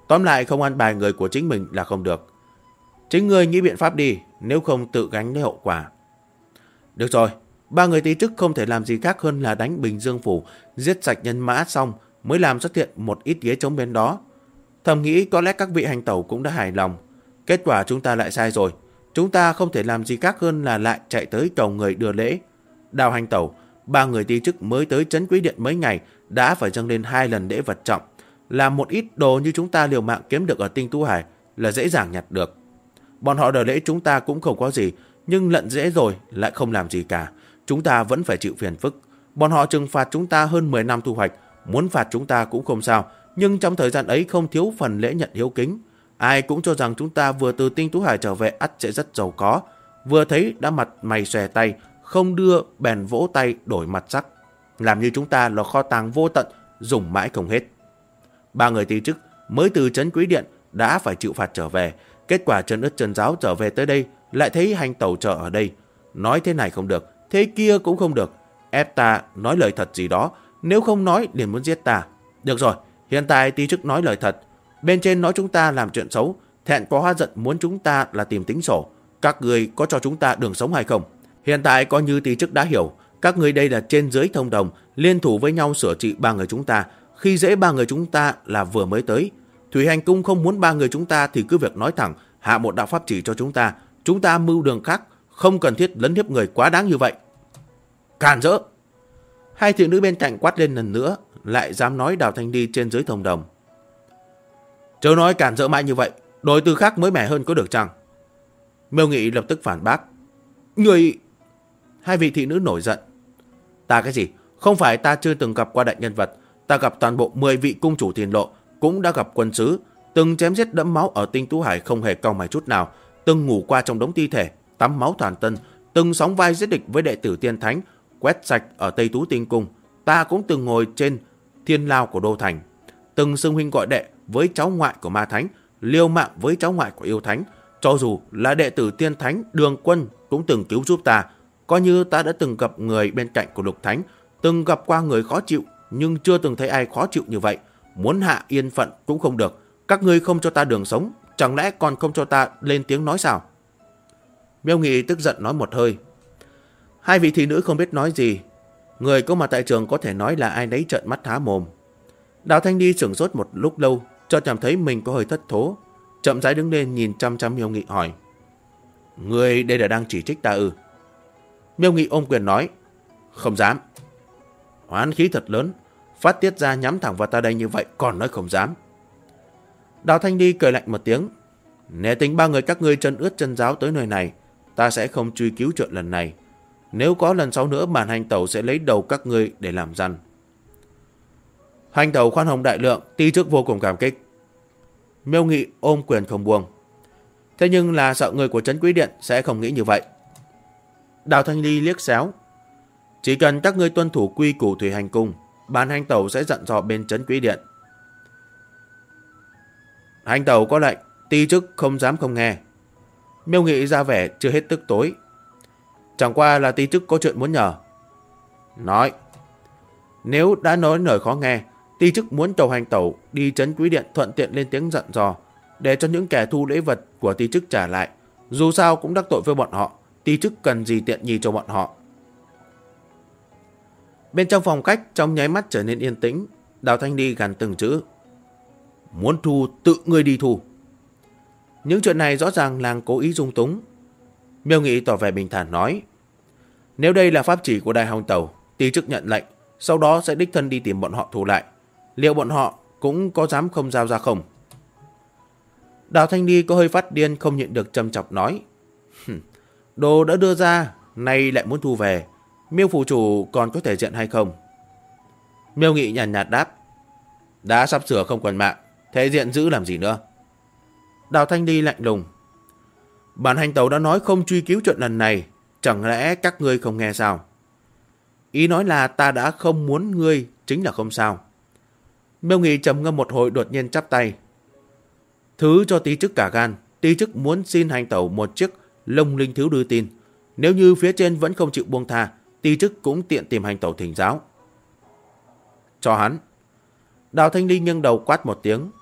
Tóm lại không ăn bài người của chính mình là không được. Chính ngươi nghĩ biện pháp đi, nếu không tự gánh lấy hậu quả. Được rồi, ba người tí chức không thể làm gì khác hơn là đánh Bình Dương Phủ, giết sạch nhân mã xong mới làm xuất hiện một ít ghế trống bên đó. Thầm nghĩ có lẽ các vị hành tẩu cũng đã hài lòng. Kết quả chúng ta lại sai rồi. Chúng ta không thể làm gì khác hơn là lại chạy tới cầu người đưa lễ. Đào hành tẩu, ba người tí chức mới tới trấn Quý Điện mấy ngày đã phải dâng lên 2 lần lễ vật trọng. Làm một ít đồ như chúng ta liều mạng kiếm được ở Tinh Tú Hải là dễ dàng nhặt được. Bọn họ đòi lễ chúng ta cũng không có gì, nhưng lận dễ rồi lại không làm gì cả. Chúng ta vẫn phải chịu phiền phức. Bọn họ trừng phạt chúng ta hơn 10 năm thu hoạch, muốn phạt chúng ta cũng không sao, nhưng trong thời gian ấy không thiếu phần lễ nhận hiếu kính. Ai cũng cho rằng chúng ta vừa từ Tinh Tú Hải trở về ắt sẽ rất giàu có. Vừa thấy đã mặt mày xòe tay, không đưa bèn vỗ tay đổi mặt sắc. Làm như chúng ta là kho tàng vô tận, dùng mãi không hết. Ba người tí chức mới từ trấn Quý Điện đã phải chịu phạt trở về. Kết quả Trần Ất Trần Giáo trở về tới đây lại thấy hành tẩu chờ ở đây. Nói thế này không được, thế kia cũng không được. Ép ta nói lời thật gì đó, nếu không nói liền muốn giết ta. Được rồi, hiện tại tí chức nói lời thật. Bên trên nói chúng ta làm chuyện xấu, thẹn quá hóa giận muốn chúng ta là tìm tính sổ. Các người có cho chúng ta đường sống hay không? Hiện tại coi như tí chức đã hiểu, các người đây là trên dưới thông đồng, liên thủ với nhau sửa trị ba người chúng ta. Khi dễ ba người chúng ta là vừa mới tới. Thủy Hành Cung không muốn ba người chúng ta thì cứ việc nói thẳng, hạ một đạo pháp chỉ cho chúng ta mưu đường khác, không cần thiết lấn hiếp người quá đáng như vậy. Càn rỡ! Hai thị nữ bên cạnh quát lên lần nữa, lại dám nói Đào Thanh Ly trên dưới thông đồng. Chớ nói càn rỡ mãi như vậy, đổi từ khác mới mẻ hơn có được chăng? Miêu Nghị lập tức phản bác. Người... Hai vị thị nữ nổi giận. Ta cái gì? Không phải ta chưa từng gặp qua đại nhân vật, ta gặp toàn bộ 10 vị cung chủ tiền lộ, cũng đã gặp quân sứ, từng chém giết đẫm máu ở Tinh Tú Hải không hề cau mày chút nào, từng ngủ qua trong đống thi thể, tắm máu toàn tân, từng sóng vai giết địch với đệ tử Tiên Thánh, quét sạch ở Tây Tú Tinh Cung. Ta cũng từng ngồi trên thiên lao của Đô Thành, từng xưng huynh gọi đệ với cháu ngoại của Ma Thánh, liều mạng với cháu ngoại của Yêu Thánh. Cho dù là đệ tử Tiên Thánh Đường Quân cũng từng cứu giúp ta. Coi như ta đã từng gặp người bên cạnh của Lục Thánh, từng gặp qua người khó chịu, nhưng chưa từng thấy ai khó chịu như vậy. Muốn hạ yên phận cũng không được. Các ngươi không cho ta đường sống, chẳng lẽ còn không cho ta lên tiếng nói sao? Miêu Nghị tức giận nói một hơi. Hai vị thị nữ không biết nói gì. Người có mặt tại trường có thể nói là ai nấy trợn mắt há mồm. Đào Thanh Đi sửng sốt một lúc lâu, cho cảm thấy mình có hơi thất thố. Chậm rãi đứng lên nhìn chăm chăm Miêu Nghị hỏi. Người đây là đang chỉ trích ta ư? Miêu Nghị ôm quyền nói. Không dám. Oán khí thật lớn, phát tiết ra nhắm thẳng vào ta đây như vậy còn nói không dám. Đào Thanh Đi cười lạnh một tiếng. Nếu tính ba người các ngươi chân ướt chân giáo tới nơi này, ta sẽ không truy cứu chuyện lần này. Nếu có lần sau nữa, bản hành tẩu sẽ lấy đầu các ngươi để làm răn. Hành tẩu khoan hồng đại lượng, ti chức vô cùng cảm kích. Miêu Nghị ôm quyền không buông. Thế nhưng là sợ người của trấn Quý Điện sẽ không nghĩ như vậy. Đào Thanh Ly liếc xéo. Chỉ cần các ngươi tuân thủ quy củ Thủy Hành Cung, bản hành tẩu sẽ dặn dò bên trấn Quý Điện. Hành tẩu có lệnh, ti chức không dám không nghe. Miêu Nghị ra vẻ chưa hết tức tối. Chẳng qua là ti chức có chuyện muốn nhờ. Nói. Nếu đã nói lời khó nghe, ti chức muốn cầu hành tẩu đi trấn Quý Điện thuận tiện lên tiếng dặn dò, để cho những kẻ thu lễ vật của ti chức trả lại. Dù sao cũng đắc tội với bọn họ, ti chức cần gì tiện nhì cho bọn họ. Bên trong phòng khách trong nháy mắt trở nên yên tĩnh. Đào Thanh Đi gằn từng chữ. Muốn thu tự ngươi đi thu. Những chuyện này rõ ràng là cố ý dung túng. Miêu Nghị tỏ vẻ bình thản nói. Nếu đây là pháp chỉ của Đại Hồng Tẩu, ti chức nhận lệnh, sau đó sẽ đích thân đi tìm bọn họ thu lại. Liệu bọn họ cũng có dám không giao ra không? Đào Thanh Đi có hơi phát điên, không nhịn được châm chọc nói. Đồ đã đưa ra, nay lại muốn thu về. Miêu phủ chủ còn có thể diện hay không? Miêu Nghị nhàn nhạt đáp. Đã sắp sửa không còn mạng, thể diện giữ làm gì nữa? Đào Thanh Đi lạnh lùng. Bản hành tẩu đã nói không truy cứu chuyện lần này, chẳng lẽ các ngươi không nghe sao? Ý nói là ta đã không muốn ngươi, chính là không sao. Miêu Nghị trầm ngâm một hồi đột nhiên chắp tay. Thứ cho tí chức cả gan, tí chức muốn xin hành tẩu một chiếc lông linh thiếu đưa tin. Nếu như phía trên vẫn không chịu buông tha, tí chức cũng tiện tìm hành tẩu thỉnh giáo. Cho hắn. Đào Thanh Ly nghiêng đầu quát một tiếng.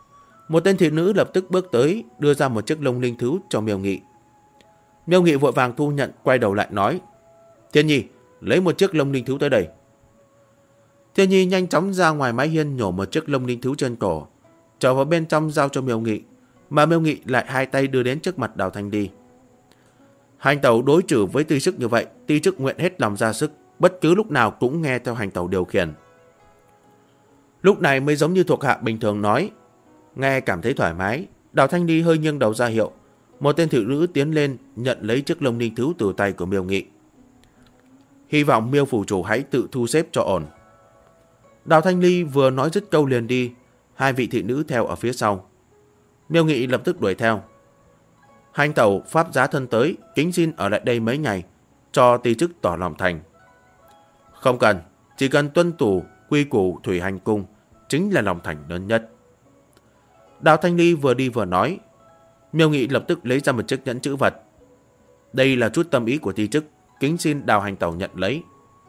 Một tên thị nữ lập tức bước tới, đưa ra một chiếc lông linh thú cho Miêu Nghị. Miêu Nghị vội vàng thu nhận, quay đầu lại nói: Thiên Nhi, lấy một chiếc lông linh thú tới đây. Thiên Nhi nhanh chóng ra ngoài mái hiên nhổ một chiếc lông linh thú trên cổ, trở vào bên trong giao cho Miêu Nghị, mà Miêu Nghị lại hai tay đưa đến trước mặt Đào Thanh Ly. Hành tẩu đối xử với Ti Chức như vậy, Ti Chức nguyện hết lòng ra sức, bất cứ lúc nào cũng nghe theo hành tẩu điều khiển. Lúc này mới giống như thuộc hạ bình thường nói. Nghe cảm thấy thoải mái, Đào Thanh Ly hơi nghiêng đầu ra hiệu. Một tên thị nữ tiến lên nhận lấy chiếc lông linh thú từ tay của Miêu Nghị. Hy vọng Miêu phủ chủ hãy tự thu xếp cho ổn. Đào Thanh Ly vừa nói dứt câu liền đi, hai vị thị nữ theo ở phía sau. Miêu Nghị lập tức đuổi theo. Hành tẩu pháp giá thân tới, kính xin ở lại đây mấy ngày, cho Ti Chức tỏ lòng thành. Không cần, chỉ cần tuân thủ quy củ thủy hành cung, chính là lòng thành lớn nhất. Đào Thanh Ly vừa đi vừa nói. Miêu Nghị lập tức lấy ra một chiếc nhẫn chữ vật. Đây là chút tâm ý của Ti Chức, kính xin Đào hành tẩu nhận lấy.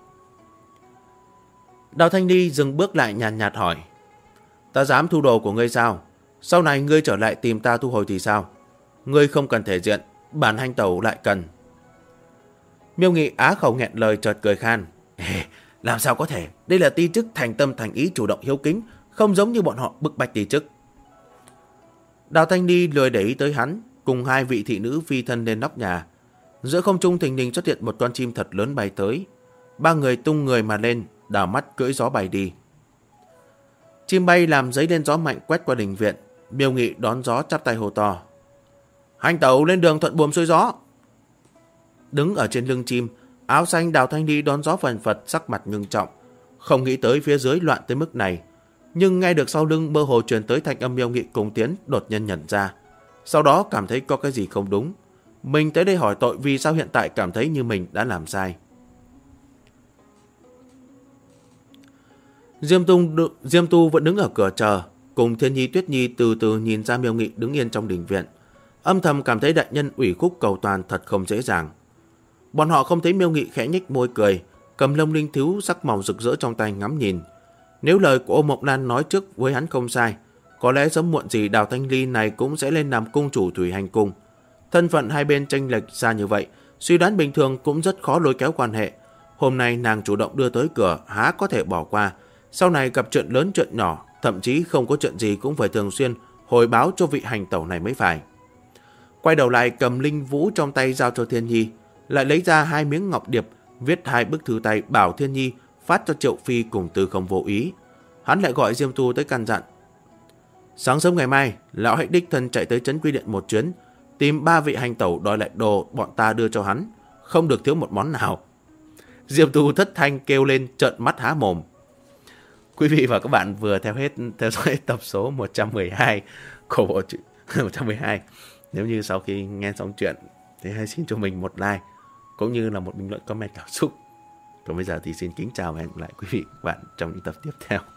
Đào Thanh Ly dừng bước lại nhàn nhạt hỏi. Ta dám thu đồ của ngươi sao? Sau này ngươi trở lại tìm ta thu hồi thì sao? Ngươi không cần thể diện, bản hành tẩu lại cần. Miêu Nghị á khẩu nghẹn lời, chợt cười khan. Làm sao có thể? Đây là Ti Chức thành tâm thành ý chủ động hiếu kính, không giống như bọn họ bức bách Ti Chức. Đào Thanh Ly lười để ý tới hắn, cùng hai vị thị nữ phi thân lên nóc nhà. Giữa không trung thình lình xuất hiện một con chim thật lớn bay tới. Ba người tung người mà lên, đảo mắt cưỡi gió bay đi. Chim bay làm giấy lên gió mạnh quét qua đình viện. Miêu Nghị đón gió chắp tay hô to. Hành tẩu lên đường thuận buồm xuôi gió. Đứng ở trên lưng chim, áo xanh Đào Thanh Ly đón gió phần phật, sắc mặt ngưng trọng. Không nghĩ tới phía dưới loạn tới mức này. Nhưng nghe được sau lưng mơ hồ truyền tới thanh âm Miêu Nghị cùng tiến, đột nhiên nhận ra. Sau đó cảm thấy có cái gì không đúng. Mình tới đây hỏi tội vì sao hiện tại cảm thấy như mình đã làm sai. Diêm Tu vẫn đứng ở cửa chờ, cùng Thiên Nhi Tuyết Nhi từ từ nhìn ra Miêu Nghị đứng yên trong đình viện. Âm thầm cảm thấy đại nhân ủy khúc cầu toàn thật không dễ dàng. Bọn họ không thấy Miêu Nghị khẽ nhếch môi cười, cầm lông linh thú sắc màu rực rỡ trong tay ngắm nhìn. Nếu lời của Ô Mộng Lan nói trước với hắn không sai, có lẽ sớm muộn gì Đào Thanh Ly này cũng sẽ lên làm cung chủ thủy hành cung. Thân phận hai bên chênh lệch xa như vậy, suy đoán bình thường cũng rất khó lôi kéo quan hệ. Hôm nay nàng chủ động đưa tới cửa, há có thể bỏ qua. Sau này gặp chuyện lớn chuyện nhỏ, thậm chí không có chuyện gì cũng phải thường xuyên hồi báo cho vị hành tẩu này mới phải. Quay đầu lại cầm linh vũ trong tay giao cho Thiên Nhi, lại lấy ra hai miếng ngọc điệp, viết hai bức thư tay bảo Thiên Nhi phát cho Triệu Phi cùng Tư Không vô ý. Hắn lại gọi Diêm Tu tới căn dặn. Sáng sớm ngày mai, lão hãy đích thân chạy tới trấn Quy Điện một chuyến, tìm ba vị hành tẩu đòi lại đồ bọn ta đưa cho hắn, không được thiếu một món nào. Diêm Tu thất thanh kêu lên, trợn mắt há mồm. Quý vị và các bạn vừa theo dõi tập số 112 của bộ truyện 112. Nếu như sau khi nghe xong chuyện thì hãy xin cho mình một like cũng như là một bình luận comment cảm xúc. Còn bây giờ thì xin kính chào và hẹn gặp lại quý vị và các bạn trong những tập tiếp theo.